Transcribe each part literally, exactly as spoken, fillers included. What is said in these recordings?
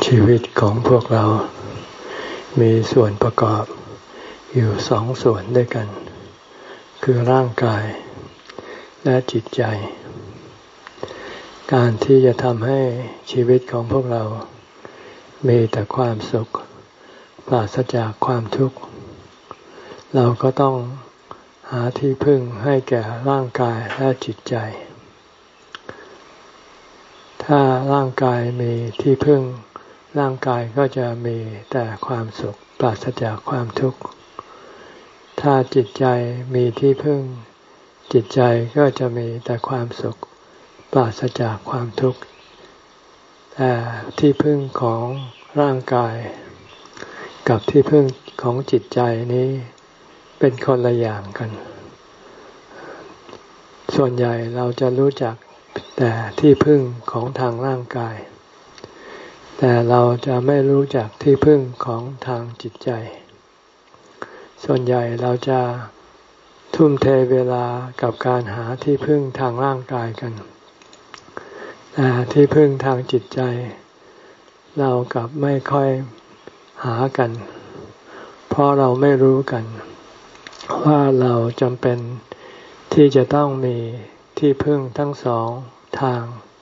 ชีวิตของพวกเรามีส่วนประกอบอยู่สองส่วนด้วยกันคือร่างกายและจิตใจการที่จะทำให้ชีวิตของพวกเรามีแต่ความสุขปราศจากความทุกข์เราก็ต้องหาที่พึ่งให้แก่ร่างกายและจิตใจถ้าร่างกายมีที่พึ่งร่างกายก็จะมีแต่ความสุขปราศจากความทุกข์ถ้าจิตใจมีที่พึ่งจิตใจก็จะมีแต่ความสุขปราศจากความทุกข์แต่ที่พึ่งของร่างกายกับที่พึ่งของจิตใจนี้เป็นคนละอย่างกันส่วนใหญ่เราจะรู้จักแต่ที่พึ่งของทางร่างกายแต่เราจะไม่รู้จักที่พึ่งของทางจิตใจส่วนใหญ่เราจะทุ่มเทเวลากับการหาที่พึ่งทางร่างกายกันแต่ที่พึ่งทางจิตใจเรากลับไม่ค่อยหากันเพราะเราไม่รู้กันว่าเราจำเป็นที่จะต้องมีที่พึ่งทั้งสองทาง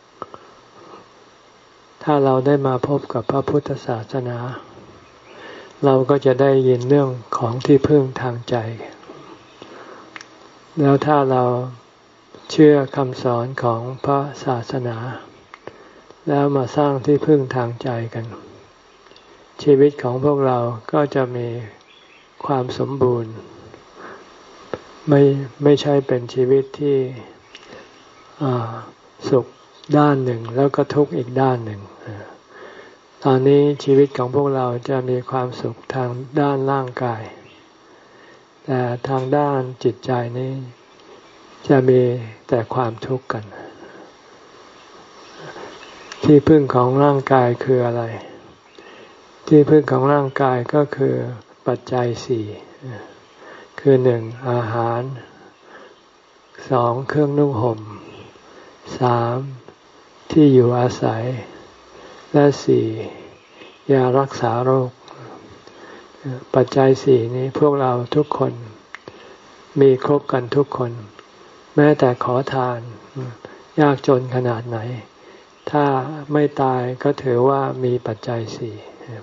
ถ้าเราได้มาพบกับพระพุทธศาสนาเราก็จะได้ยินเรื่องของที่พึ่งทางใจแล้วถ้าเราเชื่อคำสอนของพระศาสนาแล้วมาสร้างที่พึ่งทางใจกันชีวิตของพวกเราก็จะมีความสมบูรณ์ไม่ไม่ใช่เป็นชีวิตที่สุขด้านหนึ่งแล้วก็ทุกข์อีกด้านหนึ่งตอนนี้ชีวิตของพวกเราจะมีความสุขทางด้านร่างกายแต่ทางด้านจิตใจนี้จะมีแต่ความทุกข์กันที่พึ่งของร่างกายคืออะไรที่พึ่งของร่างกายก็คือปัจจัยสี่คือหนึ่งอาหารสองเครื่องนุ่งห่มสามที่อยู่อาศัยและสี่ยารักษาโรคปัจจัยสี่นี้พวกเราทุกคนมีครบกันทุกคนแม้แต่ขอทานยากจนขนาดไหนถ้าไม่ตายก็ถือว่ามีปัจจัยสี่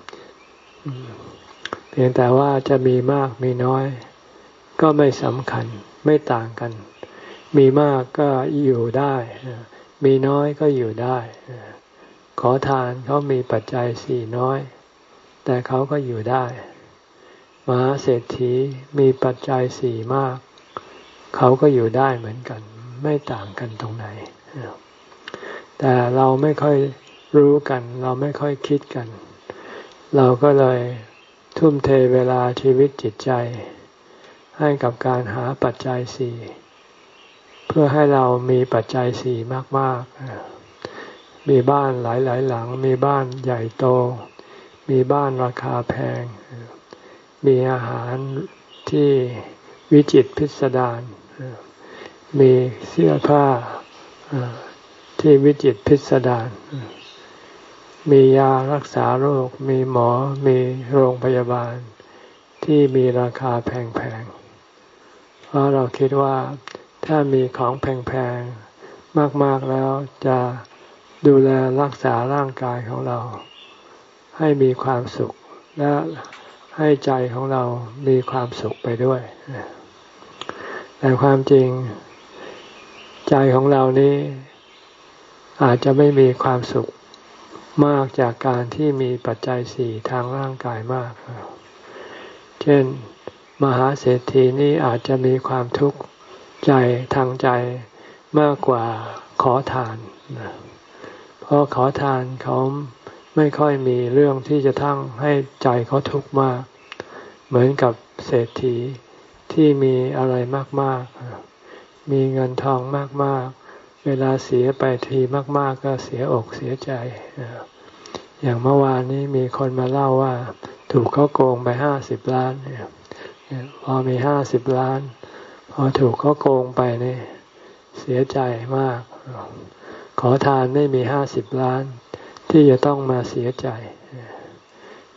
เพียงแต่ว่าจะมีมากมีน้อยก็ไม่สำคัญไม่ต่างกันมีมากก็อยู่ได้มีน้อยก็อยู่ได้ขอทานเขามีปัจจัยสี่น้อยแต่เขาก็อยู่ได้มหาเศรษฐีมีปัจจัยสี่มากเขาก็อยู่ได้เหมือนกันไม่ต่างกันตรงไหนแต่เราไม่ค่อยรู้กันเราไม่ค่อยคิดกันเราก็เลยทุ่มเทเวลาชีวิตจิตใจให้กับการหาปัจจัยสี่เพื่อให้เรามีปัจจัยสี่มากๆมีบ้านหลายๆหลังมีบ้านใหญ่โตมีบ้านราคาแพงมีอาหารที่วิจิตรพิสดารมีเสื้อผ้าที่วิจิตรพิสดารมียารักษาโรคมีหมอมีโรงพยาบาลที่มีราคาแพงๆเพราะเราคิดว่าถ้ามีของแพงๆมากๆแล้วจะดูแลรักษาร่างกายของเราให้มีความสุขและให้ใจของเรามีความสุขไปด้วยแต่ความจริงใจของเรานี้อาจจะไม่มีความสุขมากจากการที่มีปัจจัยสี่ทางร่างกายมากเช่นมหาเศรษฐีนี้อาจจะมีความทุกข์ใจทางใจมากกว่าขอทานเพราะขอทานเขาไม่ค่อยมีเรื่องที่จะทั้งให้ใจเขาทุกข์มากเหมือนกับเศรษฐีที่มีอะไรมากๆมีเงินทองมากๆเวลาเสียไปทีมากๆก็เสียอกเสียใจอย่างเมื่อวานนี้มีคนมาเล่าว่าถูกเขาโกงไปห้าสิบล้านพอมีห้าสิบล้านพอถูกเขาโกงไปนี่เสียใจมากขอทานไม่มีห้าสิบล้านที่จะต้องมาเสียใจ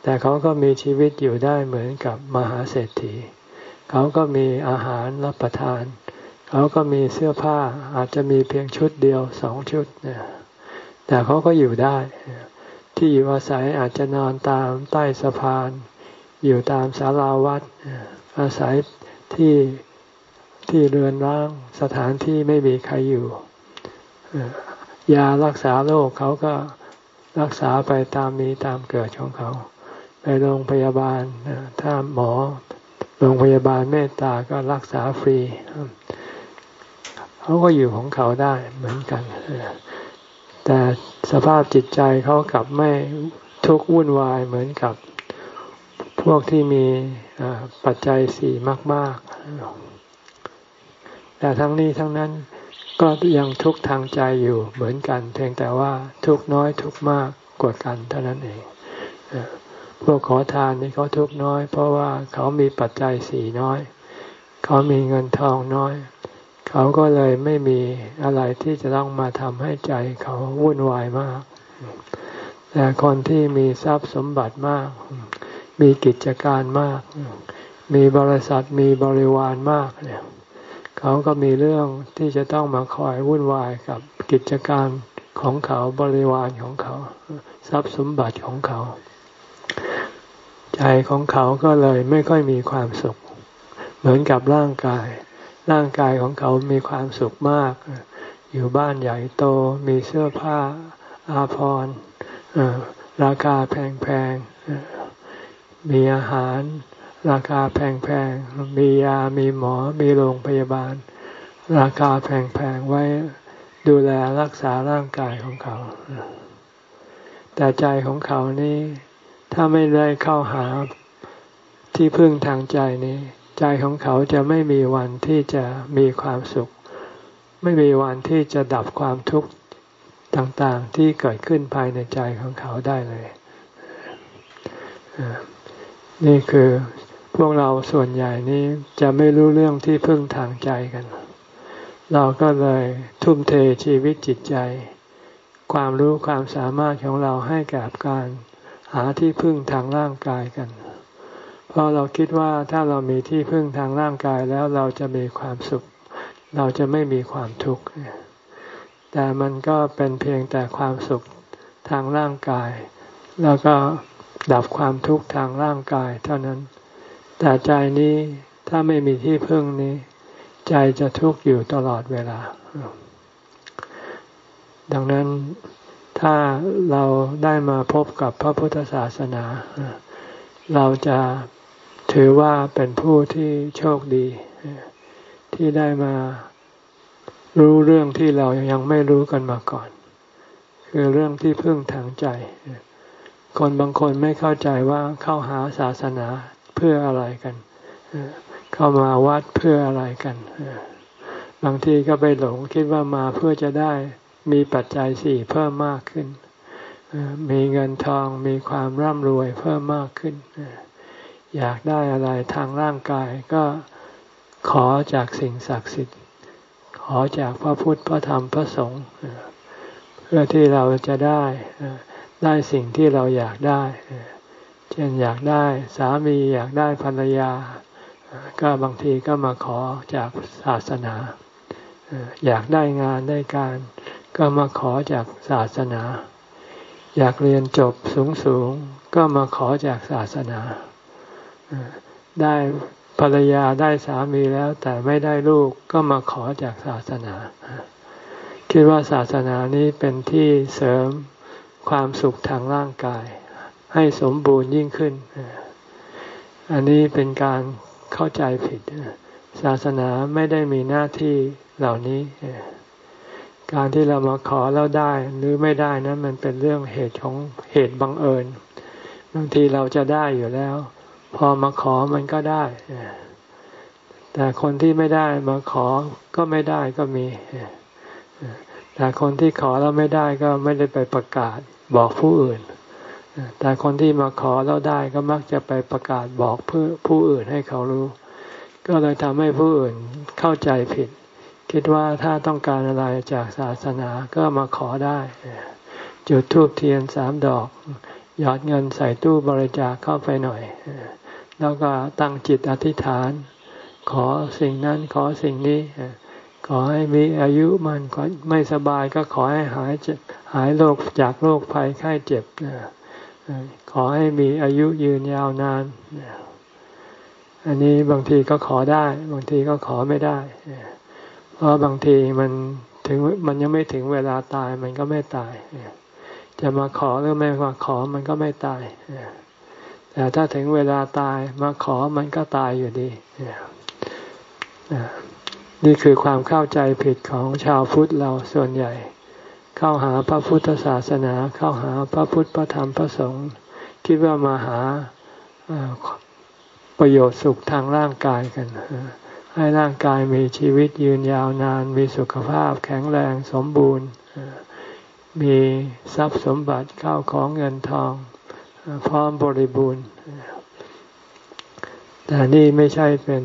แต่เขาก็มีชีวิตอยู่ได้เหมือนกับมหาเศรษฐีเขาก็มีอาหารรับประทานเขาก็มีเสื้อผ้าอาจจะมีเพียงชุดเดียวสองชุดเนี่ยแต่เขาก็อยู่ได้ที่อยู่อาศัยอาจจะนอนตามใต้สะพานอยู่ตามศาลาวัดอาศัยที่ที่เรือนร้างสถานที่ไม่มีใครอยู่ยารักษาโรคเขาก็รักษาไปตามมีตามเกิดของเขาไปโรงพยาบาลถ้าหมอโรงพยาบาลเมตตาก็รักษาฟรีเขาก็อยู่ของเขาได้เหมือนกันแต่สภาพจิตใจเขากลับไม่ทุกข์วุ่นวายเหมือนกับพวกที่มีปัจจัยสี่มากๆแต่ทั้งนี้ทั้งนั้นก็ยังทุกข์ทางใจอยู่เหมือนกันเพียงแต่ว่าทุกข์น้อยทุกข์มากกว่ากันเท่านั้นเองพวกขอทานนี่เขาทุกข์น้อยเพราะว่าเขามีปัจจัยสี่น้อยเขามีเงินทองน้อยเขาก็เลยไม่มีอะไรที่จะต้องมาทำให้ใจเขาวุ่นวายมากแต่คนที่มีทรัพย์สมบัติมากมีกิจการมากมีบริษัทมีบริวารมากเนี่ยเขาก็มีเรื่องที่จะต้องมาคอยวุ่นวายกับกิจการของเขาบริวารของเขาทรัพย์สมบัติของเขาใจของเขาก็เลยไม่ค่อยมีความสุขเหมือนกับร่างกายร่างกายของเขามีความสุขมากอยู่บ้านใหญ่โตมีเสื้อผ้าอาภรณ์ราคาแพงๆมีอาหารราคาแพงๆมียามีหมอมีโรงพยาบาลราคาแพงๆไว้ดูแลรักษาร่างกายของเขาแต่ใจของเขานี้ถ้าไม่ได้เข้าหาที่พึ่งทางใจนี้ใจของเขาจะไม่มีวันที่จะมีความสุขไม่มีวันที่จะดับความทุกข์ต่างๆที่เกิดขึ้นภายในใจของเขาได้เลยนี่คือพวกเราส่วนใหญ่นี้จะไม่รู้เรื่องที่พึ่งทางใจกันเราก็เลยทุ่มเทชีวิตจิตใจความรู้ความสามารถของเราให้กับการหาที่พึ่งทางร่างกายกันเพราะเราคิดว่าถ้าเรามีที่พึ่งทางร่างกายแล้วเราจะมีความสุขเราจะไม่มีความทุกข์แต่มันก็เป็นเพียงแต่ความสุขทางร่างกายแล้วก็ดับความทุกข์ทางร่างกายเท่านั้นแต่ใจนี้ถ้าไม่มีที่พึ่งนี้ใจจะทุกข์อยู่ตลอดเวลาดังนั้นถ้าเราได้มาพบกับพระพุทธศาสนาเราจะถือว่าเป็นผู้ที่โชคดีที่ได้มารู้เรื่องที่เรายังไม่รู้กันมาก่อนคือเรื่องที่พึ่งทางใจคนบางคนไม่เข้าใจว่าเข้าหาศาสนาเพื่ออะไรกันเข้ามาวัดเพื่ออะไรกันบางทีก็ไปหลงคิดว่ามาเพื่อจะได้มีปัจจัยสี่เพิ่มมากขึ้นมีเงินทองมีความร่ำรวยเพิ่มมากขึ้นอยากได้อะไรทางร่างกายก็ขอจากสิ่งศักดิ์สิทธิ์ขอจากพระพุทธพระธรรมพระสงฆ์เพื่อที่เราจะได้ได้สิ่งที่เราอยากได้เช่นอยากได้สามีอยากได้ภรรยาก็บางทีก็มาขอจากศาสนาอยากได้งานได้การก็มาขอจากศาสนาอยากเรียนจบสูงๆก็มาขอจากศาสนาได้ภรรยาได้สามีแล้วแต่ไม่ได้ลูกก็มาขอจากศาสนาคิดว่าศาสนานี้เป็นที่เสริมความสุขทางร่างกายให้สมบูรณ์ยิ่งขึ้นอันนี้เป็นการเข้าใจผิดศาสนาไม่ได้มีหน้าที่เหล่านี้การที่เรามาขอแล้วได้หรือไม่ได้นั้นมันเป็นเรื่องเหตุของเหตุบังเอิญบางทีเราจะได้อยู่แล้วพอมาขอมันก็ได้แต่คนที่ไม่ได้มาขอก็ไม่ได้ก็มีแต่คนที่ขอแล้วไม่ได้ก็ไม่ได้ไปประกาศบอกผู้อื่นแต่คนที่มาขอแล้วได้ก็มักจะไปประกาศบอกเพื่อผู้อื่นให้เขารู้ก็เลยทำให้ผู้อื่นเข้าใจผิดคิดว่าถ้าต้องการอะไรจากศาสนาก็มาขอได้จุดธูปเทียนสามดอกหยอดเงินใส่ตู้บริจาคเข้าไปหน่อยแล้วก็ตั้งจิตอธิษฐานขอสิ่งนั้นขอสิ่งนี้ขอให้มีอายุมันขอไม่สบายก็ขอให้หายเจ็บหายโรคจากโรคภัยไข้เจ็บขอให้มีอายุยืนยาวนานอันนี้บางทีก็ขอได้บางทีก็ขอไม่ได้เพราะบางทีมันถึงมันยังไม่ถึงเวลาตายมันก็ไม่ตายจะมาขอหรือไม่มาขอมันก็ไม่ตายแต่ถ้าถึงเวลาตายมาขอมันก็ตายอยู่ดีนี่คือความเข้าใจผิดของชาวพุทธเราส่วนใหญ่เข้าหาพระพุทธศาสนาเข้าหาพระพุทธพระธรรมพระสงฆ์คิดว่ามาหาประโยชน์สุขทางร่างกายกันให้ร่างกายมีชีวิตยืนยาวนานมีสุขภาพแข็งแรงสมบูรณ์มีทรัพย์สมบัติข้าวของเงินทองพร้อมบริบูรณ์แต่นี่ไม่ใช่เป็น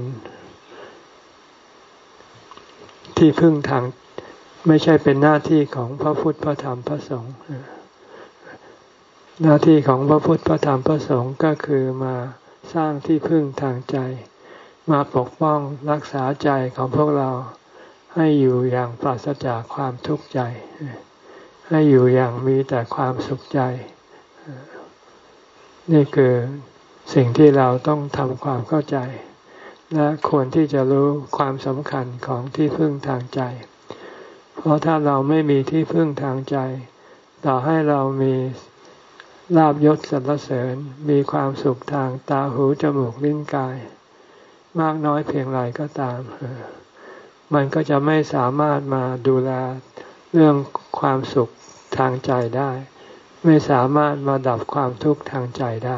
ที่พึ่งทางไม่ใช่เป็นหน้าที่ของพระพุทธพระธรรมพระสงฆ์หน้าที่ของพระพุทธพระธรรมพระสงฆ์ก็คือมาสร้างที่พึ่งทางใจมาปกป้องรักษาใจของพวกเราให้อยู่อย่างปราศจากความทุกข์ใจให้อยู่อย่างมีแต่ความสุขใจนี่คือสิ่งที่เราต้องทำความเข้าใจและควรที่จะรู้ความสำคัญของที่พึ่งทางใจเพราะถ้าเราไม่มีที่พึ่งทางใจต่อให้เรามีลาภยศสรรเสริญมีความสุขทางตาหูจมูกลิ้นกายมากน้อยเพียงไรก็ตามมันก็จะไม่สามารถมาดูแลเรื่องความสุขทางใจได้ไม่สามารถมาดับความทุกข์ทางใจได้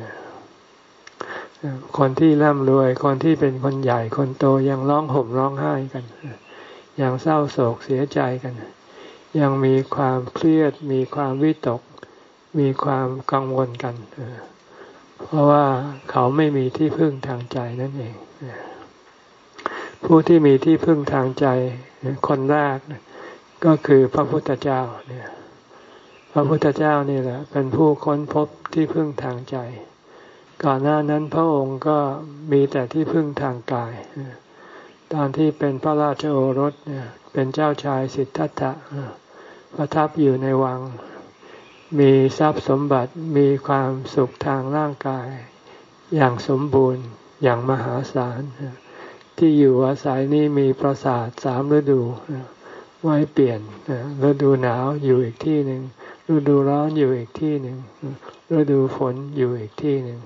คนที่ร่ำรวยคนที่เป็นคนใหญ่คนโตยังร้องห่มร้องไห้กันยังเศร้าโศกเสียใจกันยังมีความเครียดมีความวิตกมีความกังวลกันเพราะว่าเขาไม่มีที่พึ่งทางใจนั่นเองผู้ที่มีที่พึ่งทางใจคนแรกก็คือพระพุทธเจ้าเนี่ยพระพุทธเจ้านี่แหละเป็นผู้ค้นพบที่พึ่งทางใจก่อนหน้านั้นพระองค์ก็มีแต่ที่พึ่งทางกายตอนที่เป็นพระราชโอรสเนี่ยเป็นเจ้าชายสิทธัตถะประทับอยู่ในวังมีทรัพย์สมบัติมีความสุขทางร่างกายอย่างสมบูรณ์อย่างมหาศาลที่อยู่อาศัยนี้มีปราสาทสามฤดูไว้เปลี่ยนฤดูหนาวอยู่อีกที่หนึ่งฤดูร้อนอยู่อีกที่หนึ่งฤดูฝนอยู่อีกที่หนึ่ง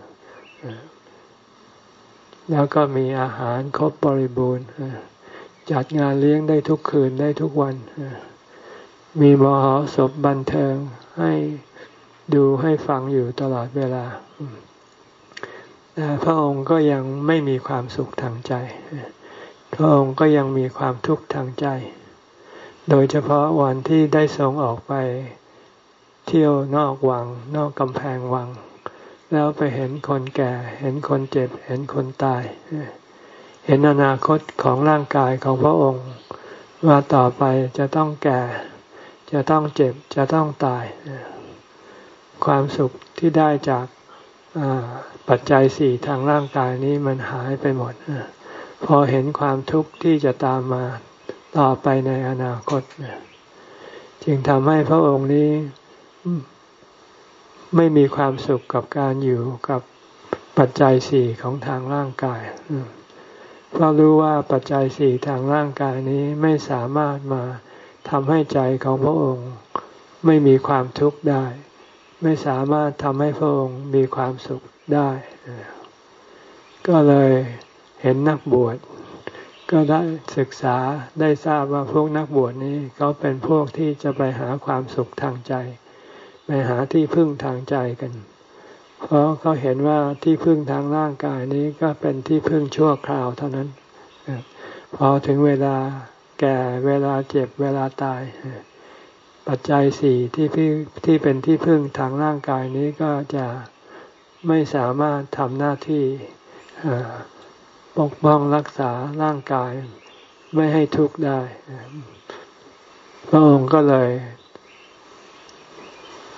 แล้วก็มีอาหารครบบริบูรณ์จัดงานเลี้ยงได้ทุกคืนได้ทุกวันมีมหรสพบันเทิงให้ดูให้ฟังอยู่ตลอดเวลาแต่พระองค์ก็ยังไม่มีความสุขทางใจพระองค์ก็ยังมีความทุกข์ทางใจโดยเฉพาะวันที่ได้ทรงออกไปเที่ยวนอกวังนอกกำแพงวังแล้วไปเห็นคนแก่เห็นคนเจ็บเห็นคนตายเห็นอนาคตของร่างกายของพระองค์ว่าต่อไปจะต้องแก่จะต้องเจ็บจะต้องตายความสุขที่ได้จากปัจจัยสี่ทางร่างกายนี้มันหายไปหมดพอเห็นความทุกข์ที่จะตามมาต่อไปในอนาคตจึงทำให้พระองค์นี้ไม่มีความสุขกับการอยู่กับปัจจัยสี่ของทางร่างกายเพราะรู้ว่าปัจจัยสี่ทางร่างกายนี้ไม่สามารถมาทำให้ใจของพระองค์ไม่มีความทุกข์ได้ไม่สามารถทำให้พระองค์มีความสุขได้ก็เลยเห็นนักบวชก็ได้ศึกษาได้ทราบว่าพวกนักบวชนี้เขาเป็นพวกที่จะไปหาความสุขทางใจไปหาที่พึ่งทางใจกันเพราะเขาเห็นว่าที่พึ่งทางร่างกายนี้ก็เป็นที่พึ่งชั่วคราวเท่านั้นพอถึงเวลาแก่เวลาเจ็บเวลาตายปัจจัยสี่ที่พี่ที่เป็นที่พึ่งทางร่างกายนี้ก็จะไม่สามารถทำหน้าที่ปกป้องรักษาร่างกายไม่ให้ทุกข์ได้พระองค์ก็เลย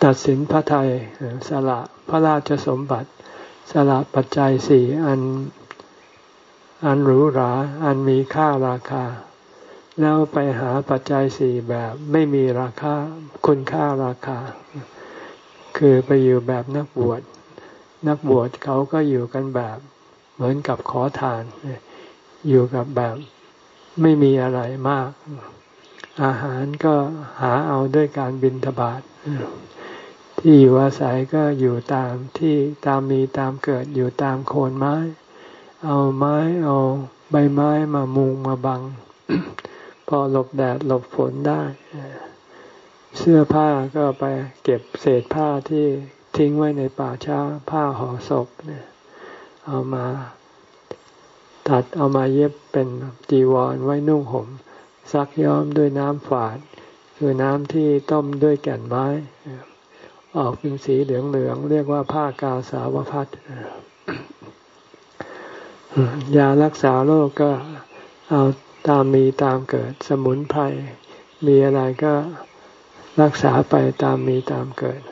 ตัดสินพระทัยสละพระราชสมบัติสละปัจจัยสี่อันอันหรูหราอันมีค่าราคาแล้วไปหาปัจจัยสี่แบบไม่มีราคาคุณค่าราคาคือไปอยู่แบบนักบวชนักบวชเขาก็อยู่กันแบบเหมือนกับขอทานอยู่กับแบบไม่มีอะไรมากอาหารก็หาเอาด้วยการบิณฑบาตที่อยู่อาศัยก็อยู่ตามที่ตามมีตามเกิดอยู่ตามโคนไม้เอาไม้เอาใบไม้มามุงมาบัง พอหลบแดดหลบฝนได้เสื้อผ้าก็ไปเก็บเศษผ้าที่ทิ้งไว้ในป่าช้าผ้าห่อศพเนี่ยเอามาตัดเอามาเย็บเป็นจีวรไว้นุ่งห่มซักย้อมด้วยน้ำฝาดคือน้ำที่ต้มด้วยแก่นไม้ออกเป็นสีเหลืองๆเรียกว่าผ้ากาสาวพัสต์ยารักษาโรคก็เอาตามมีตามเกิดสมุนไพรมีอะไรก็รักษาไปตามมีตามเกิด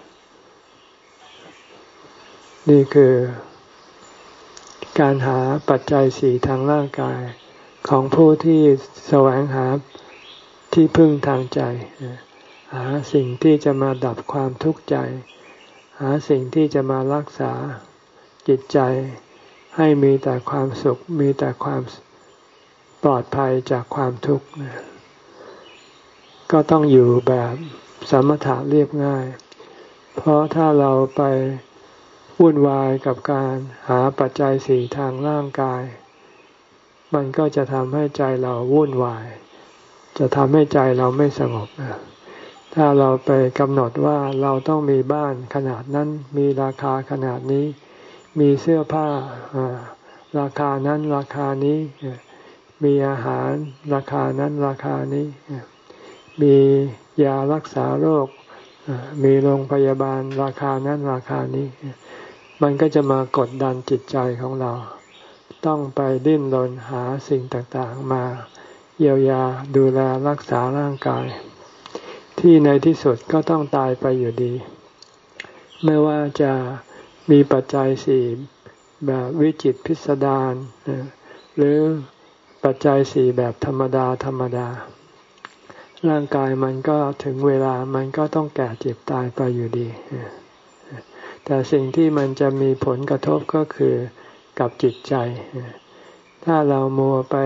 นี่คือการหาปัจจัยสี่ทางร่างกายของผู้ที่แสวงหาที่พึ่งทางใจหาสิ่งที่จะมาดับความทุกข์ใจหาสิ่งที่จะมารักษาจิตใจให้มีแต่ความสุขมีแต่ความปลอดภัยจากความทุกข์ก็ต้องอยู่แบบสมถะเรียบง่ายเพราะถ้าเราไปวุ่นวายกับการหาปัจจัยสี่ทางร่างกายมันก็จะทำให้ใจเราวุ่นวายจะทำให้ใจเราไม่สงบถ้าเราไปกำหนดว่าเราต้องมีบ้านขนาดนั้นมีราคาขนาดนี้มีเสื้อผ้าราคานั้นราคานี้มีอาหารราคานั้นราคานี้มียารักษาโรคมีโรงพยาบาลราคานั้นราคานี้มันก็จะมากดดันจิตใจของเราต้องไปดิ้นรนหาสิ่งต่างๆมาเยียวยาดูแลรักษาร่างกายที่ในที่สุดก็ต้องตายไปอยู่ดีไม่ว่าจะมีปัจจัยสี่แบบวิจิตรพิสดารหรือปัจจัยสี่แบบธรรมดาธรรมดาร่างกายมันก็ถึงเวลามันก็ต้องแก่เจ็บตายไปอยู่ดีแต่สิ่งที่มันจะมีผลกระทบก็คือกับจิตใจถ้าเรามัวไป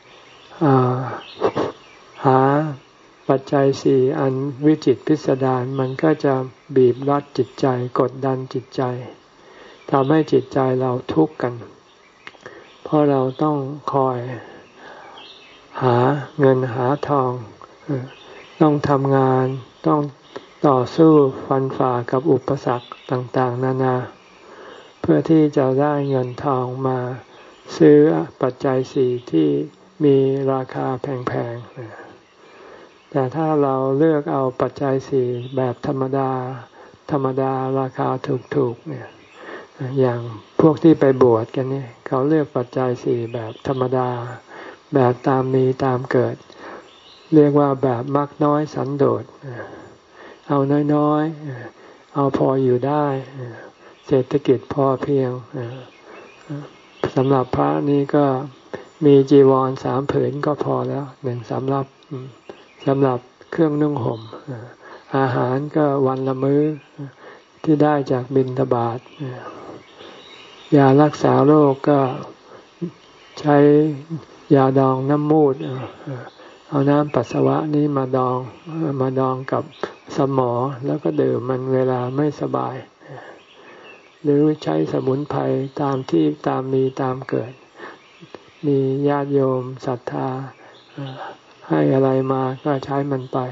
หาปัจจัยสี่อันวิจิตรพิสดารมันก็จะบีบรัดจิตใจกดดันจิตใจทำให้จิตใจเราทุกข์กันเพราะเราต้องคอยหาเงินหาทองต้องทำงานต้องต่อสู้ฟันฝ่ากับอุปสรรคต่างๆนานาเพื่อที่จะได้เงินทองมาซื้อปัจจัยสี่ที่มีราคาแพงๆแต่ถ้าเราเลือกเอาปัจจัยสี่แบบธรรมดาธรรมดาราคาถูกๆเนี่ยอย่างพวกที่ไปบวชกันนี่เขาเลือกปัจจัยสี่แบบธรรมดาแบบตามมีตามเกิดเรียกว่าแบบมักน้อยสันโดษเอาน้อยๆเอาพออยู่ได้เศรษฐกิจพอเพียงสำหรับพระนี่ก็มีจีวรสามผืนก็พอแล้วหนึ่งสำหรับสำหรับเครื่องนุ่งห่มอาหารก็วันละมื้อที่ได้จากบิณฑบาตยารักษาโรคก็ใช้ยาดองน้ำมูดเอาน้ำปัสสาวะนี้มาดองมาดองกับสมอแล้วก็ดื่มมันเวลาไม่สบายหรือใช้สมุนไพรตามที่ตามมีตามเกิดมีญาติโยมศรัทธาให้อะไรมาก็ใช้มันไป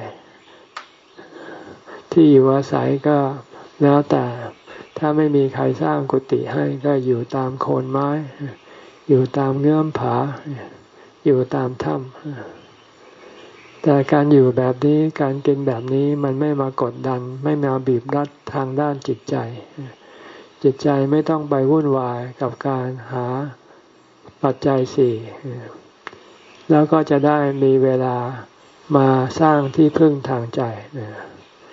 ที่อยู่อาศัยก็แล้วแต่ถ้าไม่มีใครสร้างกุฏิให้ก็อยู่ตามโคนไม้อยู่ตามเงื่อมผาอยู่ตามถ้ำแต่การอยู่แบบนี้การกินแบบนี้มันไม่มากดดันไม่มาบีบรัดทางด้านจิตใจจิตใจไม่ต้องไปวุ่นวายกับการหาปัจจัยสี่แล้วก็จะได้มีเวลามาสร้างที่พึ่งทางใจ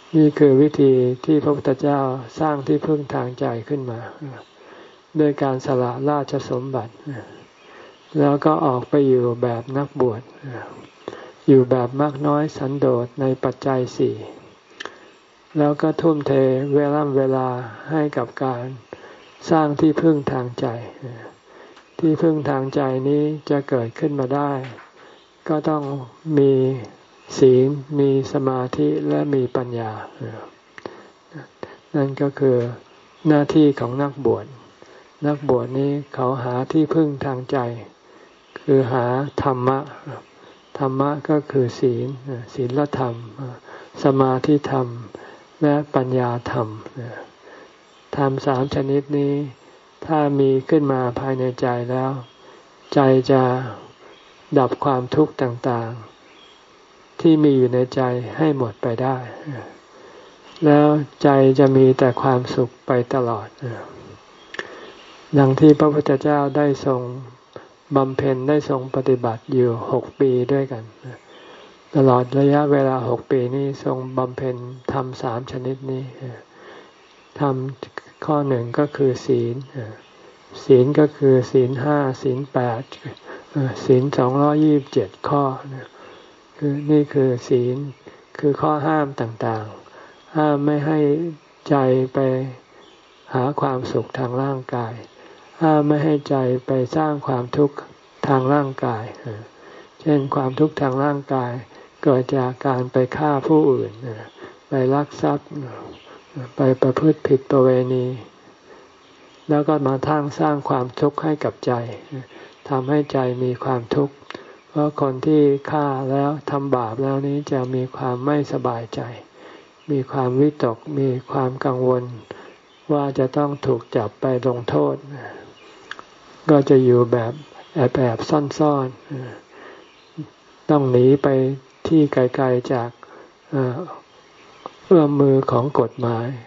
นี่คือวิธีที่พระพุทธเจ้าสร้างที่พึ่งทางใจขึ้นมาด้วยการสละราชสมบัติแล้วก็ออกไปอยู่แบบนักบวชอยู่แบบมากน้อยสันโดษในปัจจัยสี่แล้วก็ทุ่มเทเวลาเวลาให้กับการสร้างที่พึ่งทางใจที่พึ่งทางใจนี้จะเกิดขึ้นมาได้ก็ต้องมีศีลมีสมาธิและมีปัญญานั่นก็คือหน้าที่ของนักบวชนักบวชนี้เขาหาที่พึ่งทางใจคือหาธรรมะธรรมะก็คือศีลศีลธรรมสมาธิธรรมและปัญญาธรรมธรรมสามชนิดนี้ถ้ามีขึ้นมาภายในใจแล้วใจจะดับความทุกข์ต่างๆที่มีอยู่ในใจให้หมดไปได้แล้วใจจะมีแต่ความสุขไปตลอดดังที่พระพุทธเจ้าได้ทรงบำเพ็ญได้ทรงปฏิบัติอยู่หกปีด้วยกันตลอดระยะเวลาหกปีนี้ทรงบำเพ็ญธรรมสามชนิดนี้ธรรมข้อหนึ่งก็คือศีลศีลก็คือศีลห้าศีลแปดศีลสองร้อยยี่สิบเจ็ดข้อคือนี่คือศีลคือข้อห้ามต่างๆห้ามไม่ให้ใจไปหาความสุขทางร่างกายห้ามไม่ให้ใจไปสร้างความทุกข์ทางร่างกายเช่นความทุกข์ทางร่างกายเกิดจากการไปฆ่าผู้อื่นไปลักทรัพย์ไปประพฤติผิดประเวณีแล้วก็มาทั้งสร้างความทุกข์ให้กับใจทำให้ใจมีความทุกข์เพราะคนที่ฆ่าแล้วทำบาปแล้วนี้จะมีความไม่สบายใจมีความวิตกมีความกังวลว่าจะต้องถูกจับไปลงโทษก็จะอยู่แบบแอบแอบซ่อนๆต้องหนีไปที่ไกลๆจากเอื้อมมือของกฎหมาย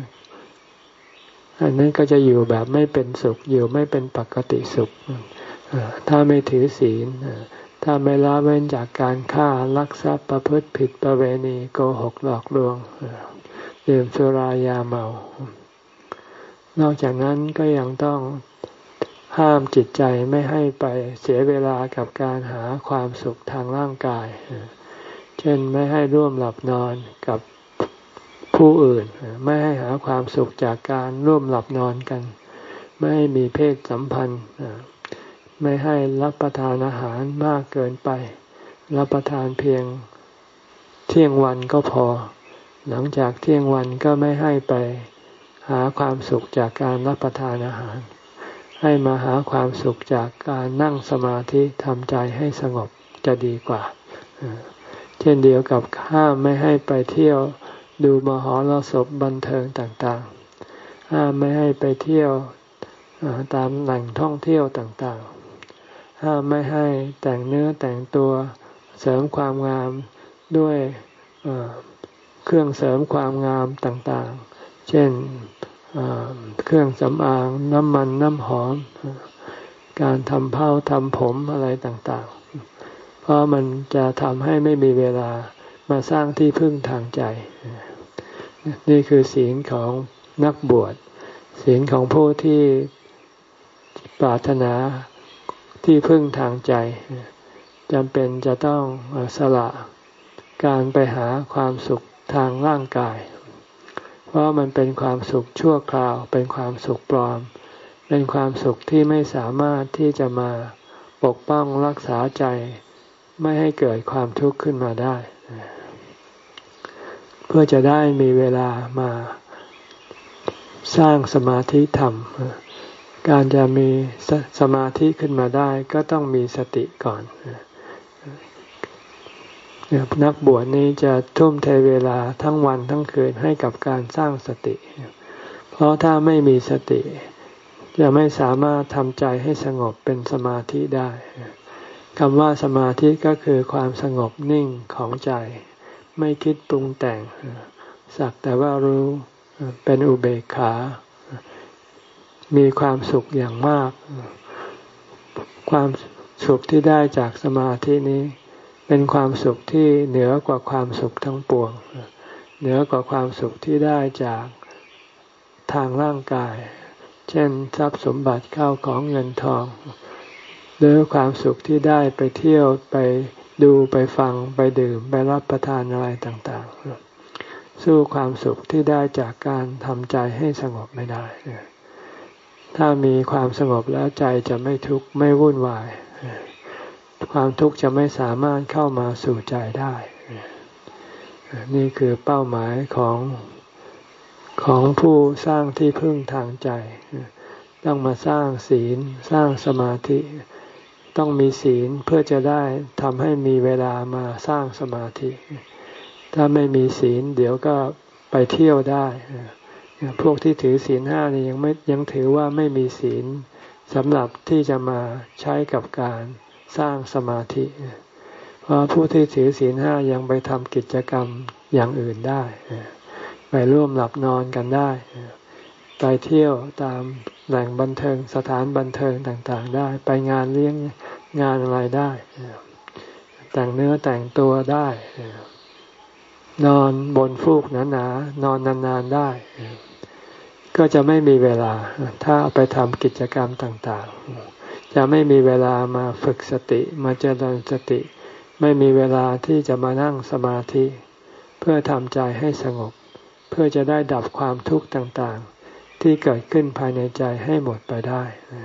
อันนั้นก็จะอยู่แบบไม่เป็นสุขอยู่ไม่เป็นปกติสุขถ้าไม่ถือศีลถ้าไม่ละเว้นจากการฆ่าลักทรัพย์ประพฤติผิดประเวณีโกหกหลอกลวงดื่มสุรายาเมานอกจากนั้นก็ยังต้องห้ามจิตใจไม่ให้ไปเสียเวลากับการหาความสุขทางร่างกายเช่นไม่ให้ร่วมหลับนอนกับผู้อื่นไม่ให้หาความสุขจากการร่วมหลับนอนกันไม่ให้มีเพศสัมพันธ์ไม่ให้รับประทานอาหารมากเกินไปรับประทานเพียงเที่ยงวันก็พอหลังจากเที่ยงวันก็ไม่ให้ไปหาความสุขจากการรับประทานอาหารให้มาหาความสุขจากการนั่งสมาธิทำใจให้สงบจะดีกว่าเช่นเดียวกับห้ามไม่ให้ไปเที่ยวดูมหรสพบันเทิงต่างๆห้ามไม่ให้ไปเที่ยวตามแหล่งท่องเที่ยวต่างๆห้ามไม่ให้แต่งเนื้อแต่งตัวเสริมความงามด้วยเครื่องเสริมความงามต่างๆเช่นเครื่องสำอางน้ำมันน้ำหอมการทำเผ้าทำผมอะไรต่างๆเพราะมันจะทำให้ไม่มีเวลามาสร้างที่พึ่งทางใจนี่คือศีลของนักบวชศีลของผู้ที่ปรารถนาที่พึ่งทางใจจำเป็นจะต้องสละการไปหาความสุขทางร่างกายเพราะมันเป็นความสุขชั่วคราวเป็นความสุขปลอมเป็นความสุขที่ไม่สามารถที่จะมาปกป้องรักษาใจไม่ให้เกิดความทุกข์ขึ้นมาได้เพื่อจะได้มีเวลามาสร้างสมาธิธรรมการจะมีส, สมาธิขึ้นมาได้ก็ต้องมีสติก่อนนักบวชนี้จะทุ่มเทเวลาทั้งวันทั้งคืนให้กับการสร้างสติเพราะถ้าไม่มีสติจะไม่สามารถทำใจให้สงบเป็นสมาธิได้คำว่าสมาธิก็คือความสงบนิ่งของใจไม่คิดปรุงแต่งสักแต่ว่ารู้เป็นอุเบกขามีความสุขอย่างมากความสุขที่ได้จากสมาธินี้เป็นความสุขที่เหนือกว่าความสุขทั้งปวงเหนือกว่าความสุขที่ได้จากทางร่างกายเช่นทรัพย์สมบัติเข้าของเงินทองหรือความสุขที่ได้ไปเที่ยวไปดูไปฟังไปดื่มไปรับประทานอะไรต่างๆสู้ความสุขที่ได้จากการทำใจให้สงบไม่ได้ถ้ามีความสงบแล้วใจจะไม่ทุกข์ไม่วุ่นวายความทุกข์จะไม่สามารถเข้ามาสู่ใจได้นี่คือเป้าหมายของของผู้สร้างที่พึ่งทางใจต้องมาสร้างศีลสร้างสมาธิต้องมีศีลเพื่อจะได้ทำให้มีเวลามาสร้างสมาธิถ้าไม่มีศีลเดี๋ยวก็ไปเที่ยวได้พวกที่ถือศีลห้านี่ยังไม่ยังถือว่าไม่มีศีลสำหรับที่จะมาใช้กับการสร้างสมาธิเพราะผู้ที่ถือศีลห้ายังไปทำกิจกรรมอย่างอื่นได้ไปร่วมหลับนอนกันได้ไปเที่ยวตามแหล่งบันเทิงสถานบันเทิงต่างๆได้ไปงานเลี้ยงงานอะไรได้แต่งเนื้อแต่งตัวได้นอนบนฟูกหนาๆนอนนานๆได้ก็จะไม่มีเวลาถ้าไปทำกิจกรรมต่างๆจะไม่มีเวลามาฝึกสติมาเจริญสติไม่มีเวลาที่จะมานั่งสมาธิเพื่อทำใจให้สงบเพื่อจะได้ดับความทุกข์ต่างๆที่เกิดขึ้นภายในใจให้หมดไปได้